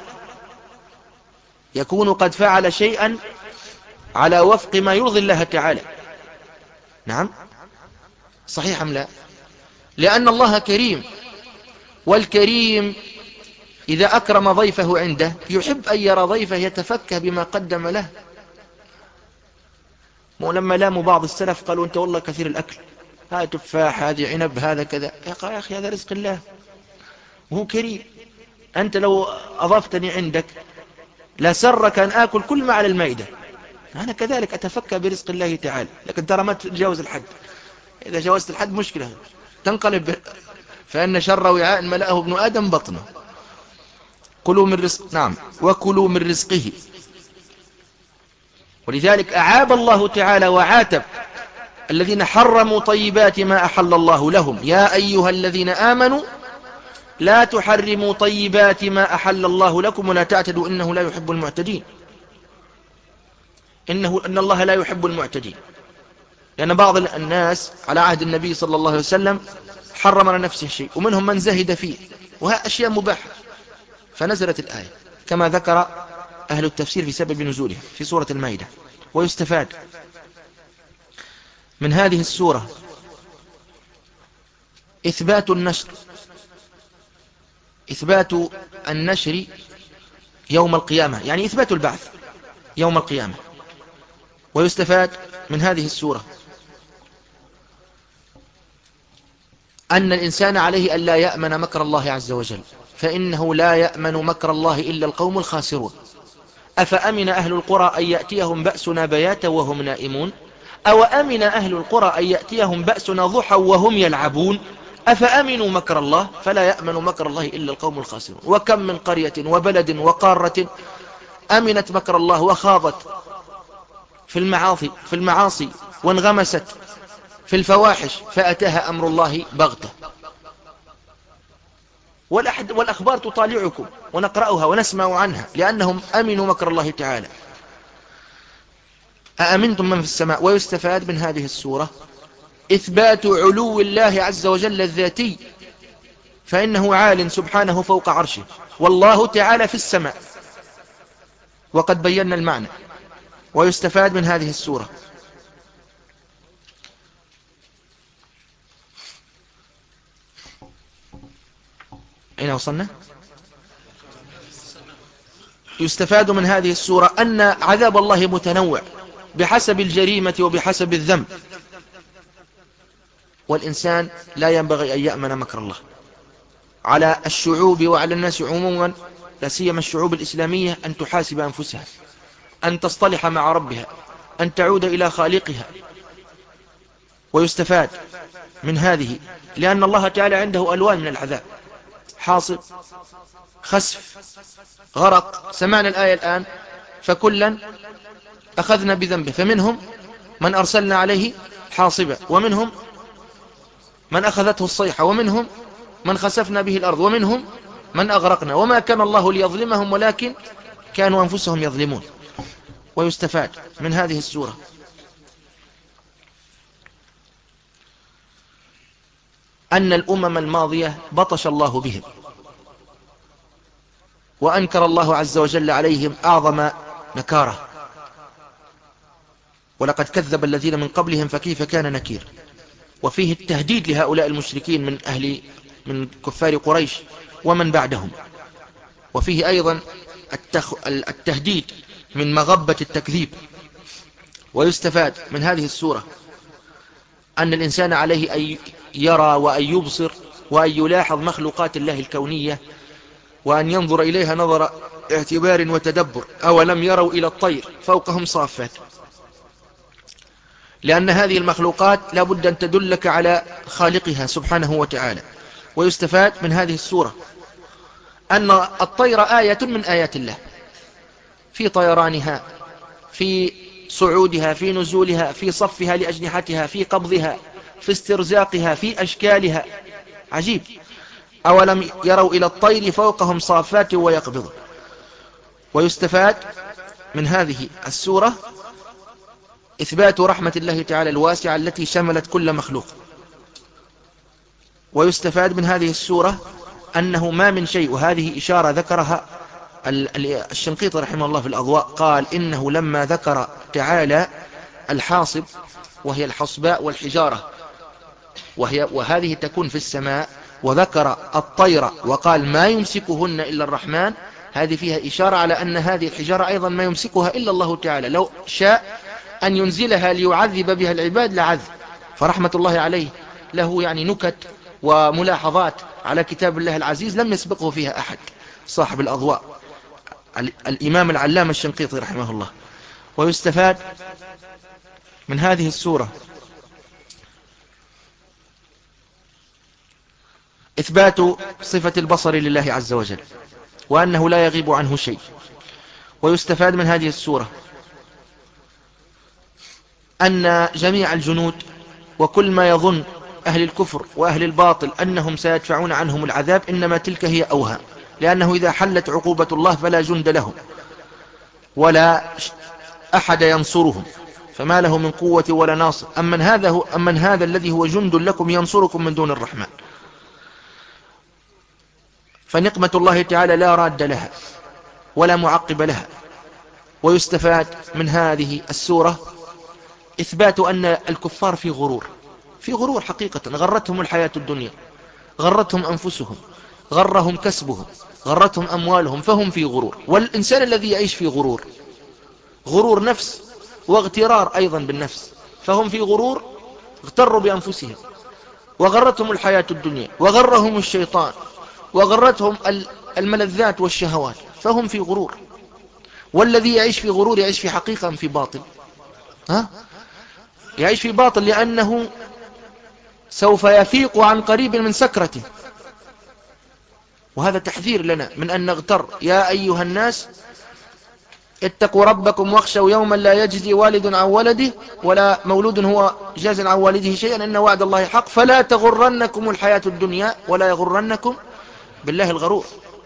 يكون قد فعل شيئا على وفق ما يرضي الله تعالى. نعم صحيح أم لا؟ لأن الله كريم، والكريم إذا أكرم ضيفه عنده يحب أن يرى ضيفه يتفكه بما قدم له. ولما لاموا بعض السلف قالوا أنت والله كثير الأكل، هذا تفاح، هذه عنب، هذا كذا. يا أخي هذا رزق الله وهو كريم. أنت لو أضفتني عندك لسرك أن آكل كل ما على المائدة. أنا كذلك أتفكى برزق الله تعالى، لكن ترى ما تتجاوز الحد. إذا جاوزت الحد مشكلة تنقلب، فإن شر وعاء ملأه ابن آدم بطنه. كلوا من رزق، نعم، وكلوا من رزقه. ولذلك أعاب الله تعالى وعاتب الذين حرموا طيبات ما أحل الله لهم. يا أيها الذين آمنوا لا تحرموا طيبات ما أحل الله لكم ولا تعتدوا إنه لا يحب المعتدين. إنه إن الله لا يحب المعتدين. لأن بعض الناس على عهد النبي صلى الله عليه وسلم حرم على نفسه شيء، ومنهم من زهد فيه، وها أشياء مباحة، فنزلت الآية كما ذكر أهل التفسير في سبب نزولها في سورة المائدة. ويستفاد من هذه السورة إثبات النشر، إثبات النشر يوم القيامة، يعني إثبات البعث يوم القيامة. ويستفاد من هذه السورة أن الإنسان عليه أن لا يأمن مكر الله عز وجل، فإنه لا يأمن مكر الله إلا القوم الخاسرون. أفأمن أهل القرى أن يأتيهم بأسنا بياتا وهم نائمون، أو أمن أهل القرى أن يأتيهم بأسنا ضحى وهم يلعبون، أفأمنوا مكر الله فلا يأمن مكر الله إلا القوم الخاسرون. وكم من قرية وبلد وقارة أمنت مكر الله وخاضت في المعاصي في المعاصي وانغمست في الفواحش فأتاها أمر الله بغتة. والأخبار تطالعكم ونقرأها ونسمع عنها، لأنهم أمنوا مكر الله تعالى. أأمنتم من في السماء. ويستفاد من هذه السورة إثبات علو الله عز وجل الذاتي، فإنه عال سبحانه فوق عرشه، والله تعالى في السماء، وقد بينا المعنى. ويستفاد من هذه السورة أين وصلنا؟ يستفاد من هذه السورة أن عذاب الله متنوع بحسب الجريمة وبحسب الذنب، والإنسان لا ينبغي أن يأمن مكر الله. على الشعوب وعلى الناس عموما، لا سيما الشعوب الإسلامية، أن تحاسب أنفسها، أن تصطلح مع ربها، أن تعود إلى خالقها. ويستفاد من هذه لأن الله تعالى عنده ألوان من العذاب: حاصب، خسف، غرق. سمعنا الآية الآن: فكلا أخذنا بذنبه، فمنهم من أرسلنا عليه حاصبا، ومنهم من أخذته الصيحة، ومنهم من خسفنا به الأرض، ومنهم من أغرقنا، وما كان الله ليظلمهم ولكن كانوا أنفسهم يظلمون. ويستفاد من هذه السورة أن الأمم الماضية بطش الله بهم، وأنكر الله عز وجل عليهم أعظم نكارة، ولقد كذب الذين من قبلهم فكيف كان نكير. وفيه التهديد لهؤلاء المشركين من أهل من كفار قريش ومن بعدهم، وفيه أيضا التخ... التهديد من مغبة التكذيب. ويستفاد من هذه السورة أن الإنسان عليه أن يرى وأن يبصر وأن يلاحظ مخلوقات الله الكونية، وأن ينظر إليها نظر اعتبار وتدبر. أولم يروا إلى الطير فوقهم صافات، لأن هذه المخلوقات لا بد أن تدلك على خالقها سبحانه وتعالى. ويستفاد من هذه السورة أن الطير آية من آيات الله، في طيرانها، في صعودها، في نزولها، في صفها لأجنحتها، في قبضها، في استرزاقها، في أشكالها، عجيب. أولم يروا إلى الطير فوقهم صافات ويقبض. ويستفاد من هذه السورة إثبات رحمة الله تعالى الواسعة التي شملت كل مخلوق. ويستفاد من هذه السورة أنه ما من شيء، وهذه إشارة ذكرها الشنقيطي رحمه الله في الأضواء، قال إنه لما ذكر تعالى الحاصب وهي الحصباء والحجارة، وهي وهذه تكون في السماء، وذكر الطير وقال ما يمسكهن إلا الرحمن، هذه فيها إشارة على أن هذه الحجارة أيضا ما يمسكها إلا الله تعالى، لو شاء أن ينزلها ليعذب بها العباد لعذب. فرحمة الله عليه له يعني نكت وملاحظات على كتاب الله العزيز لم يسبقه فيها أحد، صاحب الأضواء الإمام العلامة الشنقيطي رحمه الله. ويستفاد من هذه السورة إثبات صفة البصر لله عز وجل، وأنه لا يغيب عنه شيء. ويستفاد من هذه السورة أن جميع الجنود وكل ما يظن أهل الكفر وأهل الباطل أنهم سيدفعون عنهم العذاب، إنما تلك هي أوهام، لأنه إذا حلت عقوبة الله فلا جند لهم ولا أحد ينصرهم، فما له من قوة ولا ناصر. أمن هذا, هو أمن هذا الذي هو جند لكم ينصركم من دون الرحمن. فنقمة الله تعالى لا راد لها ولا معقب لها. ويستفاد من هذه السورة إثبات أن الكفار في غرور، في غرور حقيقة، غرتهم الحياة الدنيا، غرتهم أنفسهم، غرهم كسبهم، غرتهم أموالهم، فهم في غرور. والإنسان الذي يعيش في غرور، غرور نفس واغترار أيضا بالنفس، فهم في غرور، اغتروا بأنفسهم وغرتهم الحياة الدنيا وغرهم الشيطان وغرتهم الملذات والشهوات، فهم في غرور. والذي يعيش في غرور يعيش في حقيقة في باطل، ها؟ يعيش في باطل، لأنه سوف يفيق عن قريب من سكرته. وهذا تحذير لنا من أن نغتر. يا أيها الناس اتقوا ربكم واخشوا يوما لا يجزي والد عن ولده ولا مولود هو جاز عن والده شيئا إن وعد الله حق فلا تغرنكم الحياة الدنيا ولا يغرنكم بالله الغرور،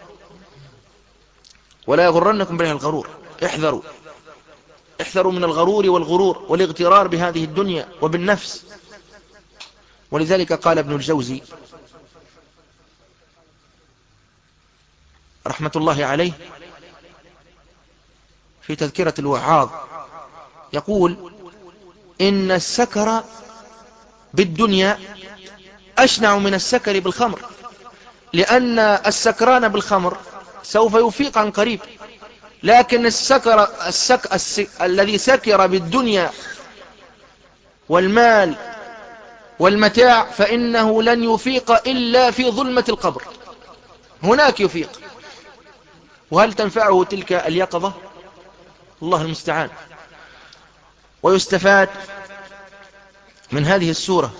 ولا يغرنكم بالله الغرور. احذروا احذروا من الغرور والغرور والاغترار بهذه الدنيا وبالنفس. ولذلك قال ابن الجوزي رحمة الله عليه في تذكرة الوعاظ، يقول إن السكر بالدنيا أشنع من السكر بالخمر، لأن السكران بالخمر سوف يفيق عن قريب، لكن السكر السك السك الذي سكر بالدنيا والمال والمتاع فإنه لن يفيق إلا في ظلمة القبر، هناك يفيق. وهل تنفعه تلك اليقظة؟ الله المستعان. ويستفاد من هذه السورة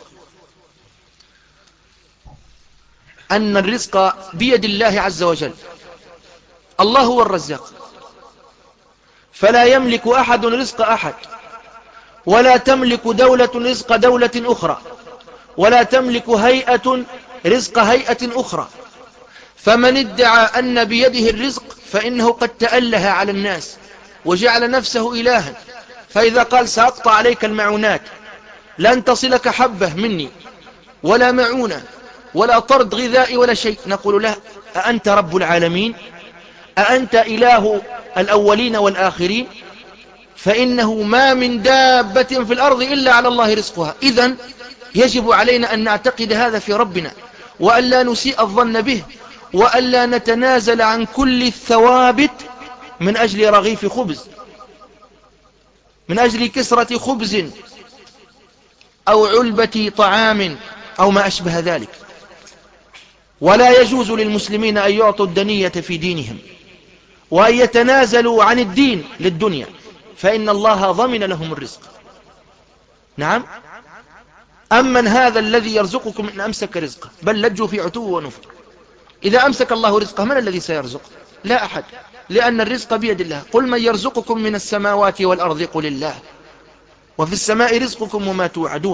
أن الرزق بيد الله عز وجل، الله هو الرزاق، فلا يملك أحد رزق أحد، ولا تملك دولة رزق دولة أخرى، ولا تملك هيئة رزق هيئة أخرى. فمن ادعى أن بيده الرزق فإنه قد تأله على الناس وجعل نفسه إلها، فإذا قال سأقطع عليك المعونات، لن تصلك حبة مني ولا معونة ولا طرد غذائي ولا شيء، نقول له أأنت رب العالمين؟ أأنت إله الأولين والآخرين؟ فإنه ما من دابة في الأرض إلا على الله رزقها. إذن يجب علينا أن نعتقد هذا في ربنا، وأن لا نسيء الظن به، وأن لا نتنازل عن كل الثوابت من أجل رغيف خبز، من أجل كسرة خبز أو علبة طعام أو ما أشبه ذلك. ولا يجوز للمسلمين أن يعطوا الدنية في دينهم وأن يتنازلوا عن الدين للدنيا، فإن الله ضمن لهم الرزق. نعم. أمن هذا الذي يرزقكم إن أمسك رزقه، بل لجوا في عتو ونفر. إذا أمسك الله رزقه من الذي سيرزق؟ لا أحد، لأن الرزق بيد الله. قل من يرزقكم من السماوات والأرض قل الله وفي السماء رزقكم وما توعدون.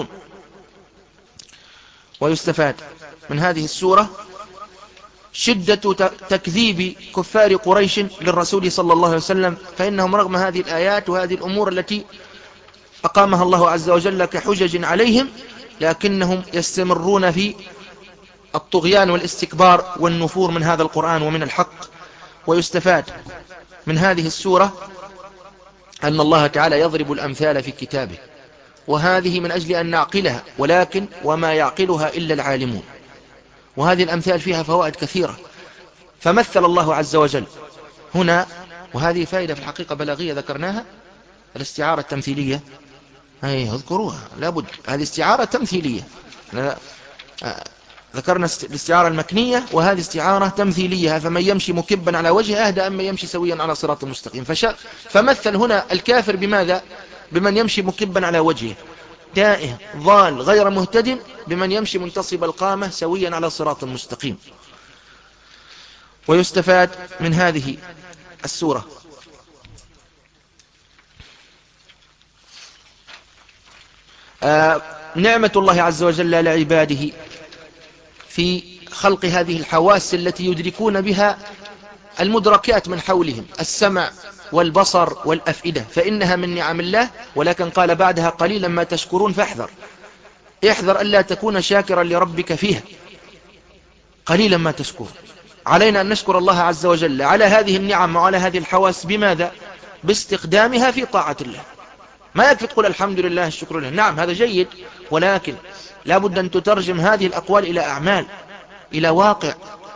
ويستفاد من هذه السورة شدة تكذيب كفار قريش للرسول صلى الله عليه وسلم، فإنهم رغم هذه الآيات وهذه الأمور التي أقامها الله عز وجل كحجج عليهم، لكنهم يستمرون في الطغيان والاستكبار والنفور من هذا القرآن ومن الحق. ويستفاد من هذه السورة أن الله تعالى يضرب الأمثال في كتابه، وهذه من أجل أن نعقلها، ولكن وما يعقلها إلا العالمون. وهذه الأمثال فيها فوائد كثيرة. فمثل الله عز وجل هنا، وهذه فائدة في الحقيقة بلاغية ذكرناها، الاستعارة التمثيلية، أي اذكروها لابد، هذه استعارة تمثيلية. ذكرنا الاستعارة المكنية، وهذه استعارة تمثيلية. فمن يمشي مكبا على وجهه أهدى أما يمشي سويا على صراط مستقيم. فمثل هنا الكافر بماذا؟ بمن يمشي مكبا على وجهه تائه ضال غير مهتد، بمن يمشي منتصب القامة سويا على صراط مستقيم. ويستفاد من هذه السورة آه نعمة الله عز وجل لعباده في خلق هذه الحواس التي يدركون بها المدركات من حولهم، السمع والبصر والأفئدة، فإنها من نعم الله. ولكن قال بعدها قليلا ما تشكرون، فاحذر احذر ألا تكون شاكرا لربك فيها، قليلا ما تشكر. علينا أن نشكر الله عز وجل على هذه النعم وعلى هذه الحواس، بماذا؟ باستخدامها في طاعة الله. ما يكفي تقول الحمد لله الشكر له، نعم هذا جيد، ولكن لا بد أن تترجم هذه الأقوال إلى أعمال، إلى واقع.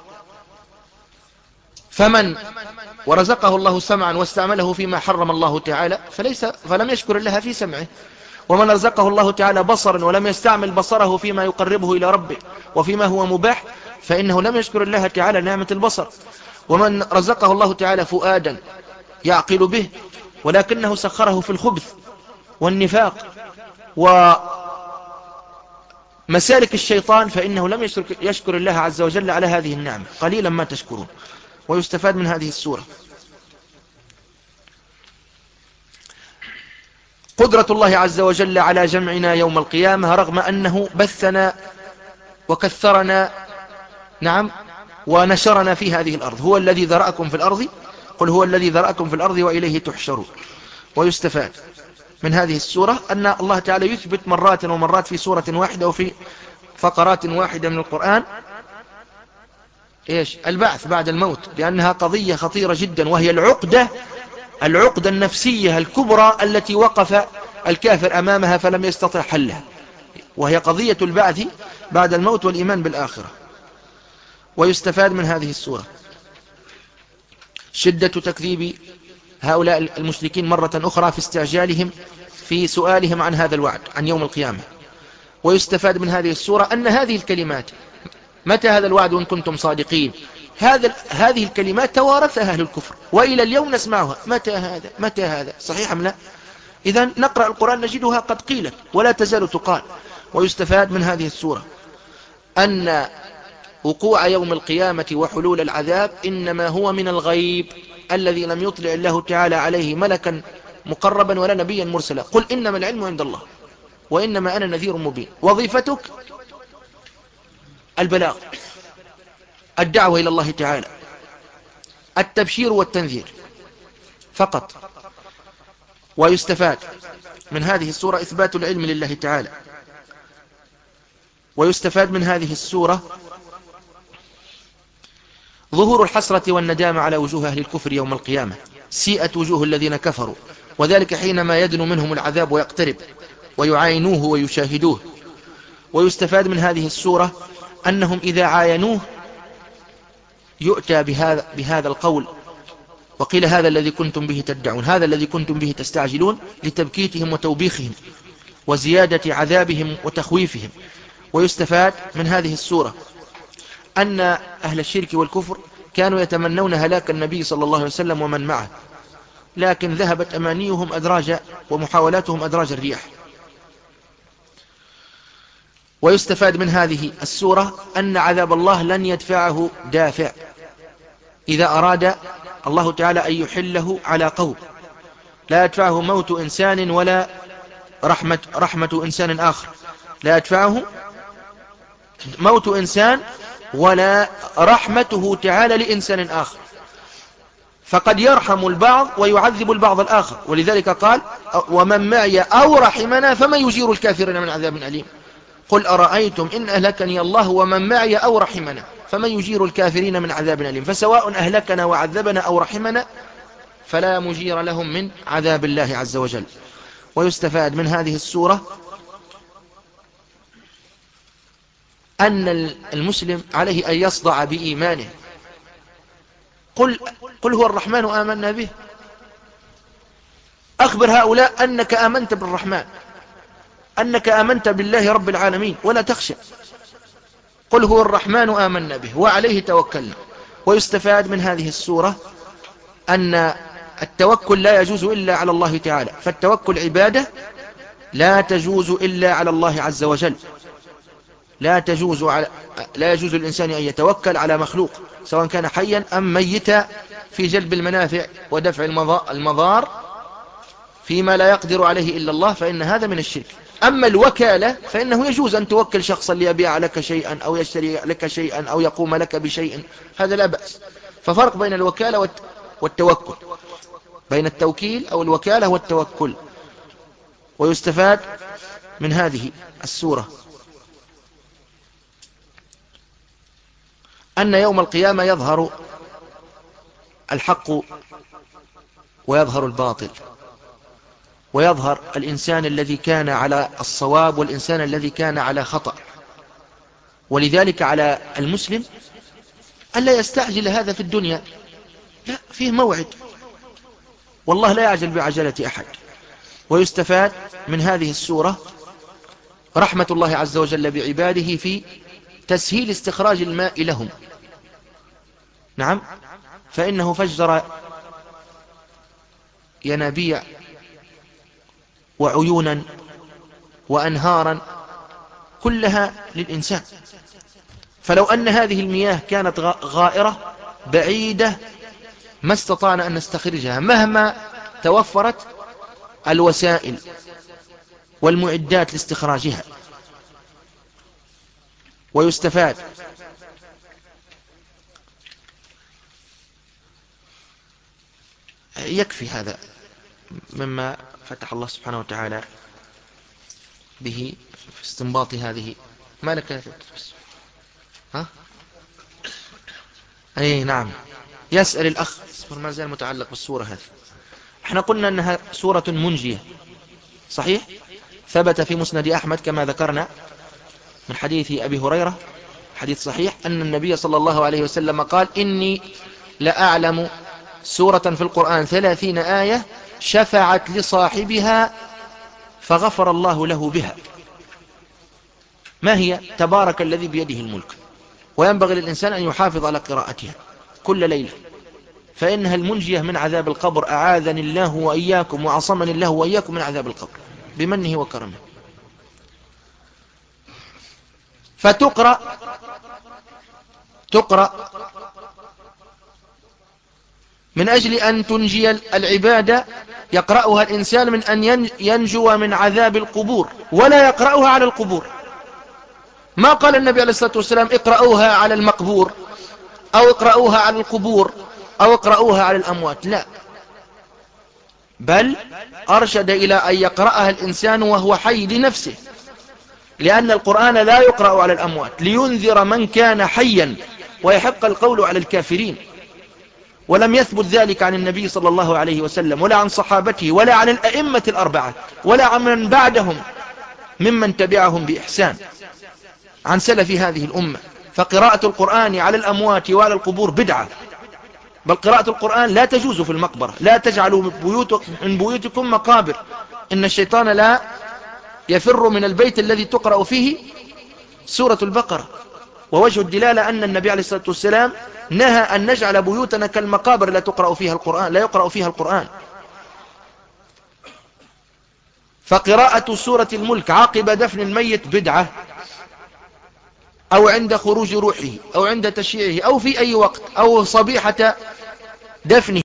فمن ورزقه الله سمعا واستعمله فيما حرم الله تعالى فليس فلم يشكر الله في سمعه، ومن رزقه الله تعالى بصرا ولم يستعمل بصره فيما يقربه إلى ربه وفيما هو مباح فإنه لم يشكر الله تعالى نعمة البصر، ومن رزقه الله تعالى فؤادا يعقل به ولكنه سخره في الخبث والنفاق ومسالك الشيطان فإنه لم يشكر الله عز وجل على هذه النعمة، قليلا ما تشكرون. ويستفاد من هذه السورة قدرة الله عز وجل على جمعنا يوم القيامة، رغم أنه بثنا وكثرنا، نعم، ونشرنا في هذه الأرض. هو الذي ذرأكم في الأرض، قل هو الذي ذرأكم في الأرض وإليه تحشرون. ويستفاد من هذه السورة أن الله تعالى يثبت مرات ومرات في سورة واحدة وفي فقرات واحدة من القرآن إيش؟ البعث بعد الموت، لأنها قضية خطيرة جدا، وهي العقدة العقدة النفسية الكبرى التي وقف الكافر أمامها فلم يستطع حلها، وهي قضية البعث بعد الموت والإيمان بالآخرة. ويستفاد من هذه السورة شدة تكذيب هؤلاء المشركين مرة أخرى في استعجالهم في سؤالهم عن هذا الوعد عن يوم القيامة. ويستفاد من هذه السورة أن هذه الكلمات، متى هذا الوعد وإن كنتم صادقين، هذا هذه الكلمات توارثها أهل الكفر وإلى اليوم نسمعها، متى هذا متى هذا، صحيح أم لا؟ إذا نقرأ القرآن نجدها قد قيلت ولا تزال تقال. ويستفاد من هذه السورة أن وقوع يوم القيامة وحلول العذاب إنما هو من الغيب الذي لم يطلع الله تعالى عليه ملكا مقربا ولا نبيا مرسلا. قل إنما العلم عند الله وإنما أنا نذير مبين. وظيفتك البلاغ، الدعوة إلى الله تعالى، التبشير والتنذير فقط. ويستفاد من هذه السورة إثبات العلم لله تعالى. ويستفاد من هذه السورة ظهور الحسرة والندامة على وجوه أهل الكفر يوم القيامة، سيئة وجوه الذين كفروا، وذلك حينما يدنو منهم العذاب ويقترب ويعاينوه ويشاهدوه. ويستفاد من هذه السورة أنهم إذا عاينوه يؤتى بهذا, بهذا القول، وقيل هذا الذي كنتم به تدعون، هذا الذي كنتم به تستعجلون، لتبكيتهم وتوبيخهم وزيادة عذابهم وتخويفهم. ويستفاد من هذه السورة أن أهل الشرك والكفر كانوا يتمنون هلاك النبي صلى الله عليه وسلم ومن معه، لكن ذهبت أمانيهم أدراج ومحاولاتهم أدراج الرياح. ويستفاد من هذه السورة أن عذاب الله لن يدفعه دافع إذا أراد الله تعالى أن يحله على قوم، لا يدفعه موت إنسان ولا رحمة, رحمة إنسان آخر، لا يدفعه موت إنسان ولا رحمته تعالى لإنسان آخر، فقد يرحم البعض ويعذب البعض الآخر. ولذلك قال ومن معي أو رحمنا فمن يجير الكافرين من عذاب أليم. قل أرأيتم إن أهلكني الله ومن معي أو رحمنا فمن يجير الكافرين من عذاب أليم. فسواء أهلكنا وعذبنا أو رحمنا فلا مجير لهم من عذاب الله عز وجل. ويستفاد من هذه السورة أن المسلم عليه أن يصدع بإيمانه. قل, قل هو الرحمن آمنا به، أخبر هؤلاء أنك آمنت بالرحمن، أنك آمنت بالله رب العالمين، ولا تخشى. قل هو الرحمن آمنا به وعليه توكلنا. ويستفاد من هذه السورة أن التوكل لا يجوز إلا على الله تعالى، فالتوكل عبادة لا تجوز إلا على الله عز وجل. لا تجوز على لا يجوز للإنسان أن يتوكل على مخلوق سواء كان حيا أم ميتا في جلب المنافع ودفع المضار فيما لا يقدر عليه إلا الله، فإن هذا من الشرك. أما الوكالة فإنه يجوز أن توكل شخصا ليبيع لك شيئا أو يشتري لك شيئا أو يقوم لك بشيء، هذا لا بأس. ففرق بين الوكالة والتوكل، بين التوكيل أو الوكالة والتوكل. ويستفاد من هذه السورة أن يوم القيامة يظهر الحق ويظهر الباطل، ويظهر الإنسان الذي كان على الصواب والإنسان الذي كان على خطأ. ولذلك على المسلم ألا يستعجل هذا في الدنيا، لا، فيه موعد، والله لا يعجل بعجلة أحد. ويستفاد من هذه السورة رحمة الله عز وجل بعباده في تسهيل استخراج الماء لهم. نعم، فإنه فجر ينابيع وعيونا وأنهارا كلها للإنسان. فلو أن هذه المياه كانت غائرة بعيدة ما استطعنا أن نستخرجها مهما توفرت الوسائل والمعدات لاستخراجها. ويستفاد يكفي هذا مما فتح الله سبحانه وتعالى به في استنباط هذه. ما لك تتبس؟ ها؟ اي نعم. يسأل الأخ ما زال متعلق بالسورة هذه. احنا قلنا أنها سورة منجية، صحيح؟ ثبت في مسند أحمد كما ذكرنا من حديث أبي هريرة، حديث صحيح، أن النبي صلى الله عليه وسلم قال إني لأعلم سورة في القرآن ثلاثين آية شفعت لصاحبها فغفر الله له بها. ما هي؟ تبارك الذي بيده الملك. وينبغي للإنسان أن يحافظ على قراءتها كل ليلة، فإنها المنجية من عذاب القبر. أعاذني الله وإياكم وعصمني الله وإياكم من عذاب القبر بمنه وكرمه. فتقرأ تقرأ من أجل أن تنجي العبادة، يقرأها الإنسان من أن ينجو من عذاب القبور، ولا يقرأها على القبور. ما قال النبي عليه الصلاة والسلام اقرأوها على المقبور أو اقرأوها على القبور أو اقرأوها على الأموات، لا، بل أرشد إلى أن يقرأها الإنسان وهو حي لنفسه، لأن القرآن لا يقرأ على الأموات لينذر من كان حيا ويحق القول على الكافرين. ولم يثبت ذلك عن النبي صلى الله عليه وسلم ولا عن صحابته ولا عن الأئمة الأربعة ولا عن من بعدهم ممن تبعهم بإحسان عن سلف هذه الأمة. فقراءة القرآن على الأموات وعلى القبور بدعة، بل قراءة القرآن لا تجوز في المقبرة. لا تجعلوا من بيوتكم مقابر، إن الشيطان لا يفر من البيت الذي تقرأ فيه سورة البقرة. ووجه الدلالة أن النبي عليه الصلاة والسلام نهى أن نجعل بيوتنا كالمقابر لا تقرأ فيها القرآن لا يقرأ فيها القرآن. فقراءة سورة الملك عقب دفن الميت بدعة، أو عند خروج روحه أو عند تشييعه أو في أي وقت أو صبيحة دفنه